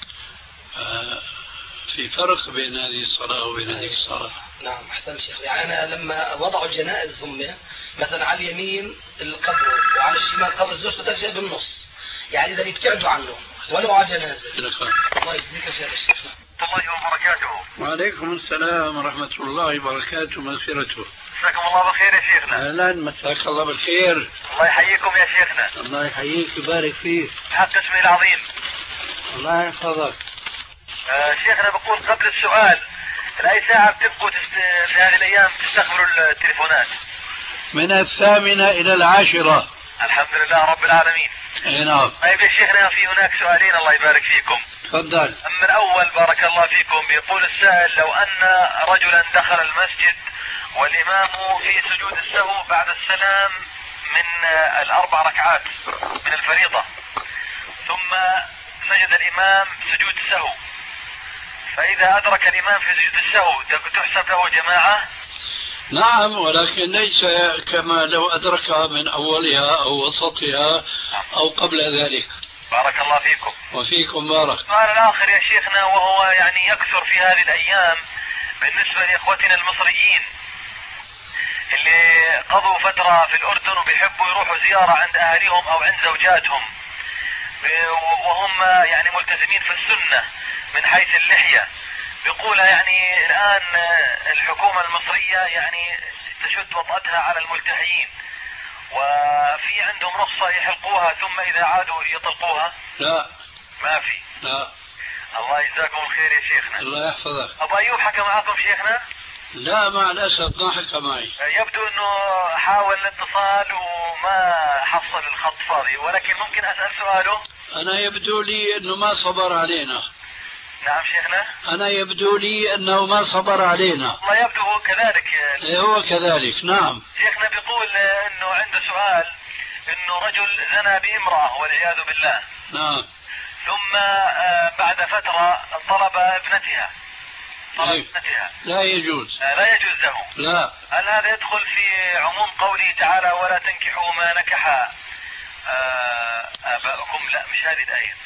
في فرق بين هذه الصلاة وبين هذه الصلاة. نعم أحسن شيخ. يعني أنا لما وضعوا الجنائز هم مثلا على اليمين القبر وعلى الشمال قبر زوجته تجي بالنص، يعني إذا يبتعدوا عنه ولو على جنازة. الله يجزيك خير يا شيخ. الله وبركاته. وعليكم السلام ورحمة الله وبركاته ومغفرته. مساكم الله بالخير يا شيخنا. أهلا مساك الله بالخير. الله يحييكم يا شيخنا. الله يحييك ويبارك فيك. حق اسمه العظيم. الله يحفظك. آه شيخنا بقول قبل السؤال، لأي ساعة بتبقوا تست... في هذه الأيام تستخبروا التليفونات؟ من الثامنة إلى العاشرة. الحمد لله رب العالمين. اي نعم. طيب يا شيخنا في هناك سؤالين الله يبارك فيكم. تفضل. أما الأول بارك الله فيكم بيقول السائل لو أن رجلا دخل المسجد والإمام في سجود السهو بعد السلام من الأربع ركعات من الفريضة، ثم سجد الإمام سجود السهو، فإذا أدرك الإمام في سجود السهو تحسب له جماعة؟ نعم، ولكن ليس كما لو أدركها من أولها أو وسطها أو قبل ذلك. بارك الله فيكم. وفيكم بارك. السؤال الآخر يا شيخنا وهو يعني يكثر في هذه الأيام بالنسبة لإخوتنا المصريين اللي قضوا فترة في الأردن وبيحبوا يروحوا زيارة عند أهاليهم أو عند زوجاتهم وهم يعني ملتزمين في السنة من حيث اللحية، بيقول يعني الآن الحكومة المصرية يعني تشد وطأتها على الملتحيين وفي عندهم رخصة يحلقوها ثم إذا عادوا يطلقوها. لا ما في. لا. الله يجزاكم الخير يا شيخنا. الله يحفظك. أبو أيوب حكى معكم شيخنا؟ لا مع الأسف ما حكى معي. يبدو أنه حاول الاتصال وما حصل الخط فاضي، ولكن ممكن أسأل سؤاله؟ أنا يبدو لي أنه ما صبر علينا. نعم شيخنا. أنا يبدو لي أنه ما صبر علينا. الله يبدو هو كذلك. إيه هو كذلك. نعم. شيخنا بيقول أنه عنده سؤال، أنه رجل زنى بامرأة والعياذ بالله. نعم. ثم بعد فترة طلب ابنتها. طلب إيه؟ ابنتها. لا يجوز. لا يجوز له. لا. هل هذا يدخل في عموم قوله تعالى ولا تنكحوا ما نكح آباؤكم؟ لا مش هذه الآية.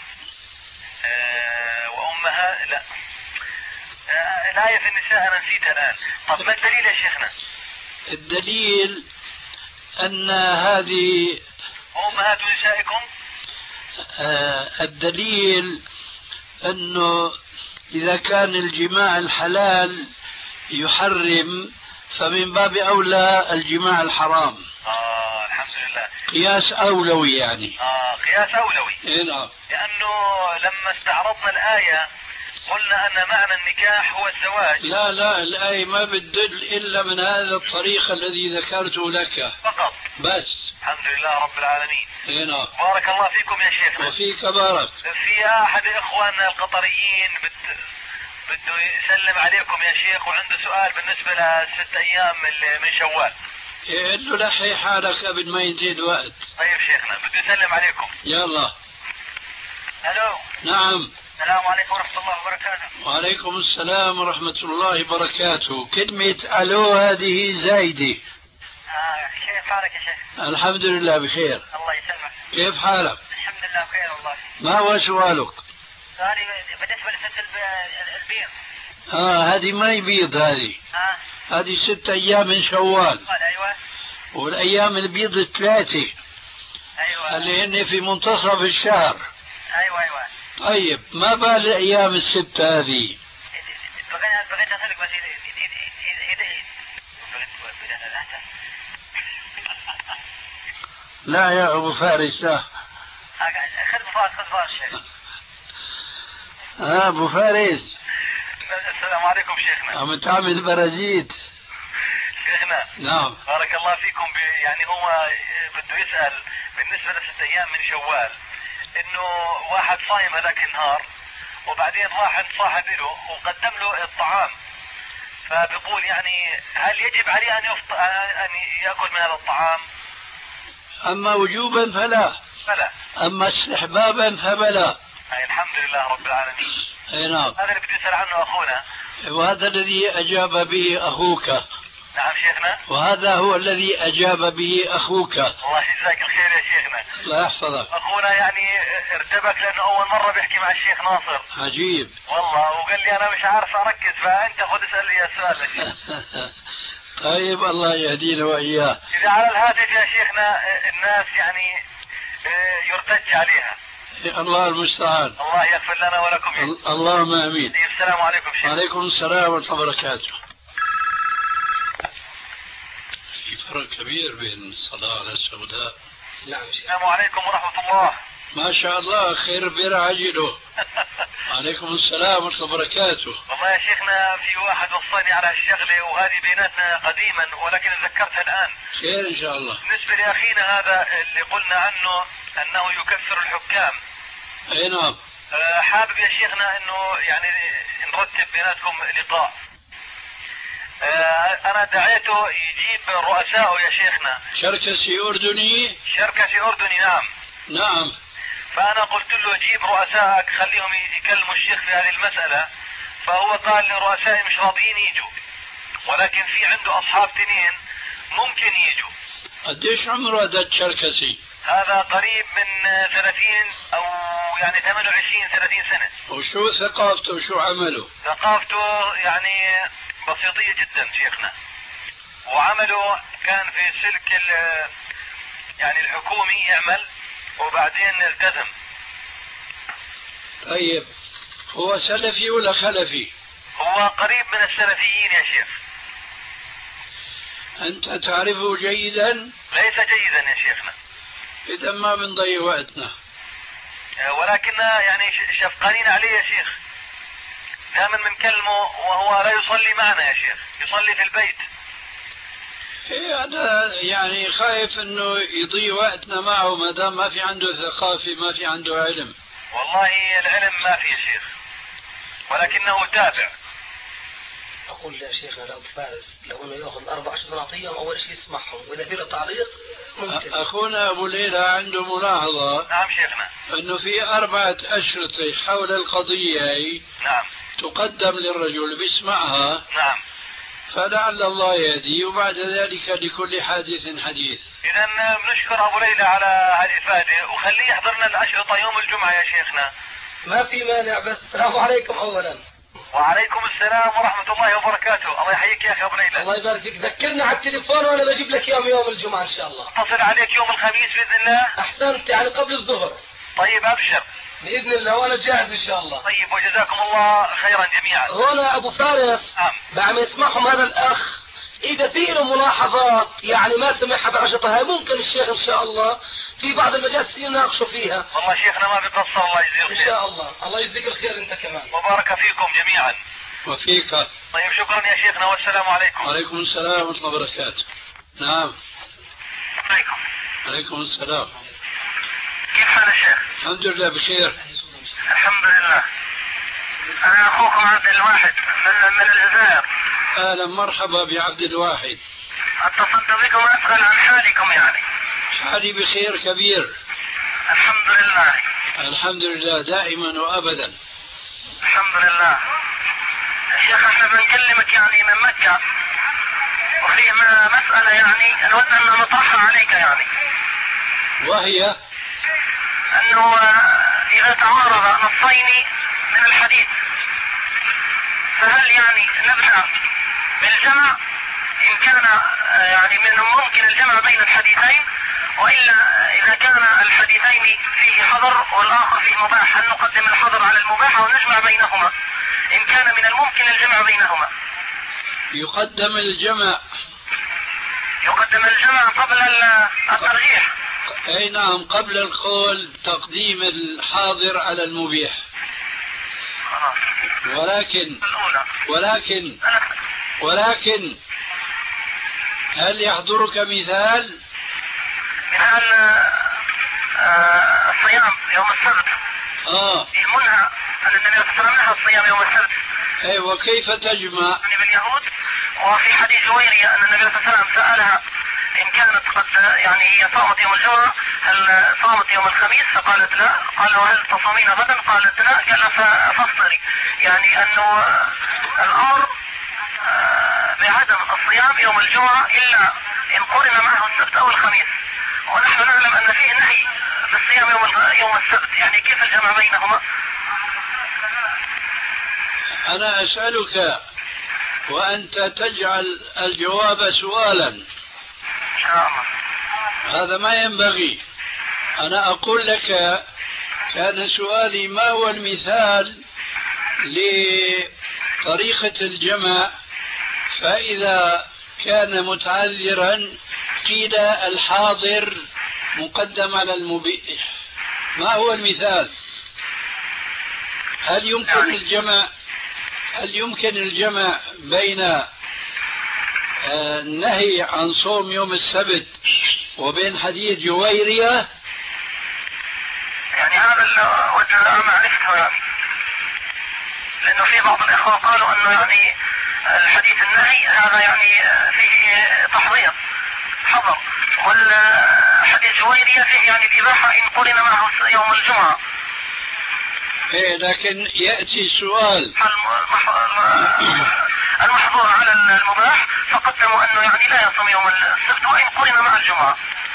وأمها لا. الآية في النساء أنا نسيتها الآن. طب ما الدليل يا شيخنا؟ الدليل أن هذه وأمهات نسائكم. آه الدليل أنه إذا كان الجماع الحلال يحرم فمن باب أولى الجماع الحرام. آه الحمد لله. قياس أولوي يعني. آه قياس أولوي. إيه نعم. لأنه لما استعرضنا الآية قلنا أن معنى النكاح هو الزواج. لا لا الآية ما بتدل إلا من هذا الطريق الذي ذكرته لك فقط. بس. الحمد لله رب العالمين. إيه نعم. بارك الله فيكم يا شيخنا. وفيك بارك. في أحد إخواننا القطريين بت... بده يسلم عليكم يا شيخ وعنده سؤال بالنسبة لست أيام من شوال. يقول له لحي حالك قبل ما ينتهي وقت. طيب شيخنا بده يسلم عليكم. يلا. ألو. نعم. السلام عليكم ورحمة الله وبركاته. وعليكم السلام ورحمة الله وبركاته. كلمة ألو هذه زايدة. آه كيف حالك يا شيخ؟ الحمد لله بخير. الله يسلمك. كيف حالك؟ الحمد لله بخير والله. ما هو سؤالك؟ سؤالي بالنسبة لست البيض. آه هذه ما يبيض هذه. آه. هذه ست أيام من شوال. أيوة. والأيام البيض الثلاثة. أيوة. اللي هن في منتصف الشهر. أيوة أيوة. طيب ما بال الأيام الست هذه؟ بغيت بغيت أسألك بس لا يا أبو فارس لا. خذ فارس خذ فارس شيخ. ها أبو فارس. السلام عليكم شيخنا. عم تعمل برازيت. شيخنا. نعم. بارك الله فيكم. يعني هو بده يسأل بالنسبة لست أيام من شوال إنه واحد صايم هذاك النهار وبعدين واحد صاحب له وقدم له الطعام فبيقول يعني هل يجب عليه أن يفط... أن يأكل من هذا الطعام؟ أما وجوبا فلا. فلا. أما استحبابا فبلا. أي الحمد لله رب العالمين. أي نعم. هذا اللي بدي أسأل عنه أخونا. وهذا الذي أجاب به أخوك. نعم شيخنا. وهذا هو الذي أجاب به أخوك. الله يجزاك الخير يا شيخنا. الله يحفظك. أخونا يعني ارتبك لأنه أول مرة بيحكي مع الشيخ ناصر. عجيب. والله وقال لي أنا مش عارف أركز فأنت خذ اسأل لي السؤال. طيب الله يهدينا وإياه. إذا على الهاتف يا شيخنا الناس يعني يرتج عليها. الله المستعان. الله يغفر لنا ولكم. اللهم آمين. السلام عليكم شيخ. وعليكم السلام ورحمة الله وبركاته. في فرق كبير بين الصلاة على السوداء. نعم. السلام عليكم ورحمة الله. ما شاء الله خير برعجله. وعليكم السلام ورحمة الله وبركاته. والله يا شيخنا في واحد وصاني على الشغلة وهذه بيناتنا قديما ولكن تذكرتها الآن. خير إن شاء الله. بالنسبة لأخينا هذا اللي قلنا عنه أنه يكفر الحكام. أي نعم. أه حابب يا شيخنا أنه يعني نرتب بيناتكم لقاء. أه أنا دعيته يجيب رؤسائه يا شيخنا. شركسي أردني. شركسي أردني نعم. نعم. فأنا قلت له جيب رؤسائك خليهم يكلموا الشيخ في هذه المسألة فهو قال لي رؤسائي مش راضيين يجوا ولكن في عنده أصحاب تنين ممكن يجوا. قديش عمره هذا الشركسي؟ هذا قريب من ثلاثين أو يعني ثمانية وعشرين ثلاثين سنة. وشو ثقافته وشو عمله؟ ثقافته يعني بسيطية جدا شيخنا وعمله كان في السلك يعني الحكومي يعمل وبعدين التزم. طيب هو سلفي ولا خلفي؟ هو قريب من السلفيين يا شيخ. أنت تعرفه جيدا؟ ليس جيدا يا شيخنا. إذا ما بنضيع وقتنا. ولكن يعني شفقانين عليه يا شيخ. دائما بنكلمه وهو لا يصلي معنا يا شيخ يصلي في البيت. إيه هذا يعني خايف انه يضيع وقتنا معه ما دام ما في عنده ثقافة ما في عنده علم. والله العلم ما في يا شيخ ولكنه تابع. أقول يا شيخنا لو فارس لو انه ياخذ اربع اشهر نعطيهم اول شيء يسمعهم واذا في له تعليق ممكن. اخونا ابو ليلى عنده ملاحظة. نعم شيخنا. انه في اربعة اشرطة حول القضية هي. نعم. تقدم للرجل بيسمعها. نعم. فلعل الله يهدي وبعد ذلك لكل حادث حديث. إذا بنشكر أبو ليلى على هالإفادة وخليه يحضرنا الأشرطة يوم الجمعة يا شيخنا. ما في مانع بس السلام عليكم أولا. وعليكم السلام ورحمة الله وبركاته. الله يحييك يا أخي أبو ليلى. الله يبارك فيك. ذكرنا على التليفون وأنا بجيب لك يوم يوم الجمعة إن شاء الله. اتصل عليك يوم الخميس بإذن الله. أحسنت يعني قبل الظهر. طيب أبشر. بإذن الله وأنا جاهز إن شاء الله. طيب وجزاكم الله خيرا جميعا. هنا أبو فارس. نعم. بعد ما يسمعهم هذا الأخ إذا في له ملاحظات يعني ما سمعها بالأنشطة هاي ممكن الشيخ إن شاء الله في بعض المجالس يناقشوا فيها. والله شيخنا ما بيقصر الله يجزيه الخير. إن شاء الله. الله يجزيك الخير أنت كمان. وبارك فيكم جميعا. وفيك. طيب شكرا يا شيخنا والسلام عليكم. وعليكم السلام ورحمة الله وبركاته. نعم. عليكم. عليكم السلام. كيف حال الشيخ؟ الحمد لله بخير. الحمد لله. أنا أخوكم عبد الواحد من, من الجزائر. أهلا مرحبا بعبد الواحد. اتصلت بكم أسأل عن حالكم يعني. حالي بخير كبير. الحمد لله. الحمد لله دائما وأبدا. الحمد لله. شيخ احنا بنكلمك يعني من مكة، وفي مسألة يعني نود ان نطرحها عليك يعني. وهي انه اذا تعارض نصين من الحديث فهل يعني نبدأ بالجمع ان كان يعني من الممكن الجمع بين الحديثين، والا اذا كان الحديثين فيه حظر والاخر فيه مباح هل نقدم الحظر على المباح ونجمع بينهما ان كان من الممكن الجمع بينهما؟ يقدم الجمع يقدم الجمع قبل الترجيح. اي نعم، قبل القول تقديم الحاضر على المبيح. ولكن ولكن ولكن هل يحضرك مثال؟ مثال آه الصيام يوم السبت. اه منها ان النبي صلى الله عليه وسلم نهى الصيام يوم السبت. اي وكيف تجمع؟ يعني باليهود. وفي حديث جويرية ان النبي صلى الله عليه وسلم سألها ان كانت قد يعني هي صامت يوم الجمعة هل صامت يوم الخميس؟ فقالت لا. قال وهل تصومين غدا؟ قالت لا. قال فافطري. يعني انه الامر بعدم الصيام يوم الجمعة الا ان قرن معه السبت او الخميس، ونحن نعلم ان فيه نهي بالصيام يوم يوم السبت، يعني كيف الجمع بينهما؟ انا اسألك وانت تجعل الجواب سؤالا. ان شاء الله. هذا ما ينبغي. انا اقول لك كان سؤالي ما هو المثال لطريقة الجمع، فإذا كان متعذرا قيل الحاضر مقدم على المبيح. ما هو المثال؟ هل يمكن الجمع هل يمكن الجمع بين النهي عن صوم يوم السبت وبين حديث جويرية؟ يعني هذا الوجه الآن عرفته يعني، لأنه في بعض الإخوة قالوا أنه يعني الحديث النهي هذا يعني فيه تحضير حظر، والحديث جويرية فيه يعني الإباحة إن قرن معه يوم الجمعة. إيه، لكن يأتي السؤال المحظور على المباح فقدموا أنه يعني لا يصوم يوم السبت وإن قرن مع الجمعة.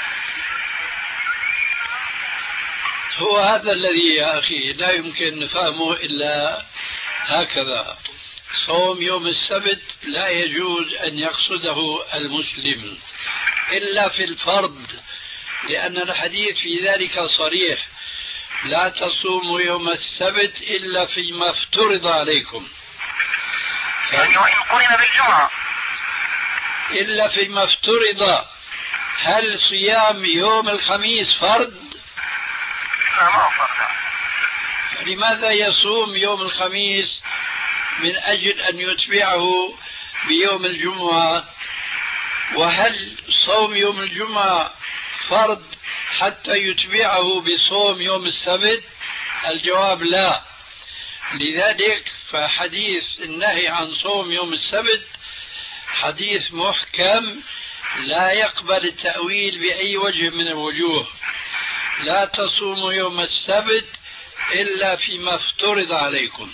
هو هذا الذي يا أخي لا يمكن فهمه إلا هكذا. صوم يوم السبت لا يجوز أن يقصده المسلم إلا في الفرض، لأن الحديث في ذلك صريح: لا تصوموا يوم السبت إلا فيما افترض عليكم. يعني وإن قرن بالجمعة إلا فيما افترض. هل صيام يوم الخميس فرض؟ لا، ما فرض. لماذا يصوم يوم الخميس من أجل أن يتبعه بيوم الجمعة؟ وهل صوم يوم الجمعة فرض حتى يتبعه بصوم يوم السبت؟ الجواب لا. لذلك فحديث النهي عن صوم يوم السبت حديث محكم لا يقبل التأويل بأي وجه من الوجوه. لا تصوموا يوم السبت إلا فيما افترض عليكم.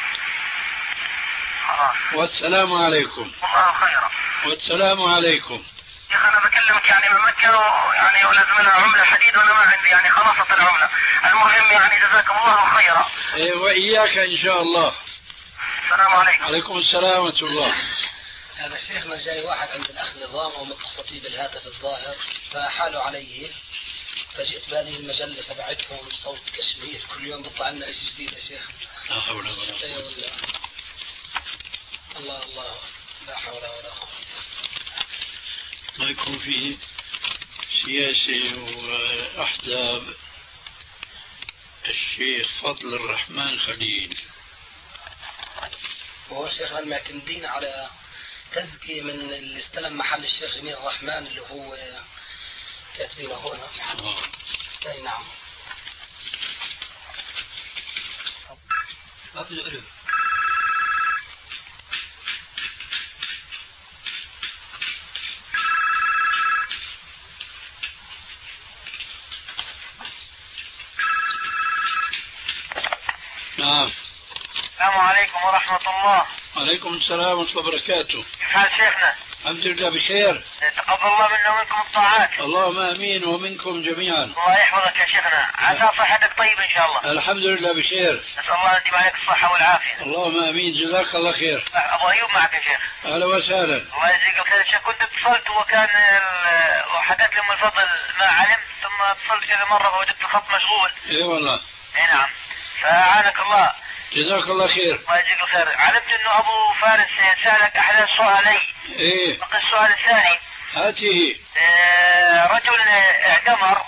والسلام عليكم. الله خيرا. والسلام عليكم. يا أخي أنا بكلمك يعني من مكة، يعني ولازم لها عملة حديد وأنا ما عندي يعني خلاصة العملة. المهم يعني جزاكم الله خيرا. إيه، وإياك إن شاء الله. السلام عليكم. عليكم السلام ورحمة الله. هذا الشيخنا جاي واحد عند الأخ نظام ومتصل بالهاتف الظاهر فحاله علي، فجئت بهذه المجلة تبعتهم صوت كشمير، كل يوم بيطلع لنا شيء جديد يا شيخ. لا حول ولا قوة. اي والله. الله الله، لا حول ولا قوة. ما يكون فيه سياسة وأحزاب. الشيخ فضل الرحمن خليل وهو شيخنا المعتمدين على تزكية من اللي استلم محل الشيخ جميل الرحمن اللي هو كاتبينه هنا. آه. اي نعم. ما في له. نعم. السلام عليكم ورحمة الله. وعليكم السلام ورحمة الله وبركاته. كيف حال شيخنا؟ الحمد لله بخير. تقبل الله منا ومنكم الطاعات. اللهم امين ومنكم جميعا. الله يحفظك يا شيخنا، عسى صحتك طيب ان شاء الله. الحمد لله بخير. نسأل الله ان يديم عليك الصحة والعافية. اللهم امين، جزاك الله خير. ابو ايوب معك يا شيخ. اهلا وسهلا. الله يجزيك الخير يا شيخ. كنت اتصلت وكان وحكيت لي ام الفضل ما علمت، ثم اتصلت كذا مرة فوجدت الخط مشغول. اي والله. اي نعم. فاعانك الله. جزاك الله خير. الله يجزيك الخير. علمت انه ابو فارس سالك احد سؤالي. ايه. بقي السؤال الثاني. هاته. آه رجل اعتمر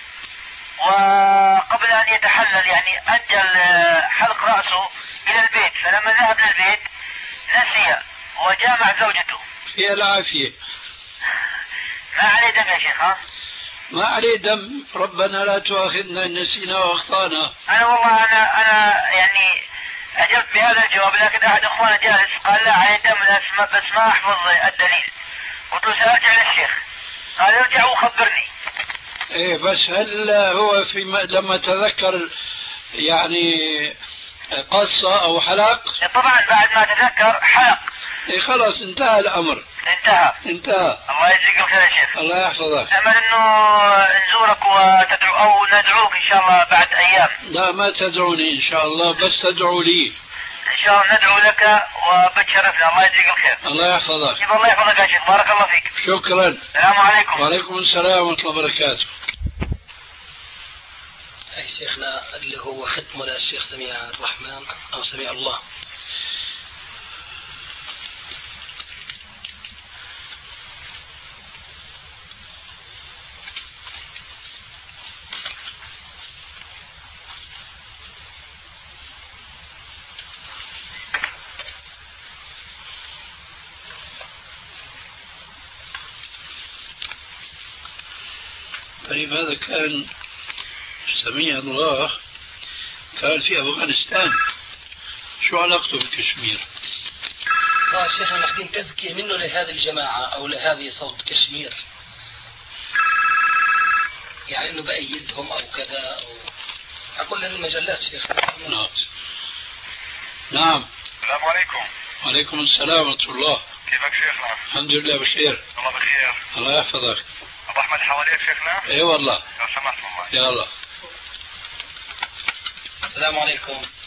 وقبل ان يتحلل يعني اجل حلق رأسه الى البيت، فلما ذهب للبيت نسي وجامع زوجته. فيها العافية. ما عليه دم يا شيخ؟ ها؟ ما عليه دم، ربنا لا تؤاخذنا ان نسينا واخطانا. انا والله انا انا يعني اجبت بهذا الجواب، لكن احد اخوانا جالس قال لا عليه دم بس ما احفظ الدليل. قلت له سارجع للشيخ، قال ارجع وخبرني. ايه بس هل هو في لما تذكر يعني قصة او حلق؟ طبعا بعد ما تذكر حلق. ايه خلاص انتهى الامر. انتهى. انتهى. الله يجزيك الخير يا شيخ. الله يحفظك. امل انه نزورك وتدعو او ندعوك ان شاء الله بعد ايام. لا ما تدعوني ان شاء الله، بس تدعو لي. ان شاء الله ندعو لك وبتشرفنا. الله يجزيك الخير. الله يحفظك. الله يحفظك يا شيخ، بارك الله فيك. شكرا. السلام عليكم. وعليكم السلام ورحمة الله وبركاته. أي شيخنا اللي هو ختم للشيخ سميع الرحمن أو سميع الله. طيب هذا كان سميع الله، كان في أفغانستان، شو علاقته بكشمير؟ اه شيخنا محتاجين تزكية منه لهذه الجماعة أو لهذه صوت كشمير، يعني إنه بأيدهم أو كذا أو على كل المجلات شيخنا. نعم. نعم. السلام عليكم. وعليكم السلام ورحمة الله. كيفك شيخنا؟ الحمد لله بخير. الله بخير. الله يحفظك. أبو أحمد حواليك شيخنا؟ اي والله. لو سمحت والله. يا الله. السلام عليكم.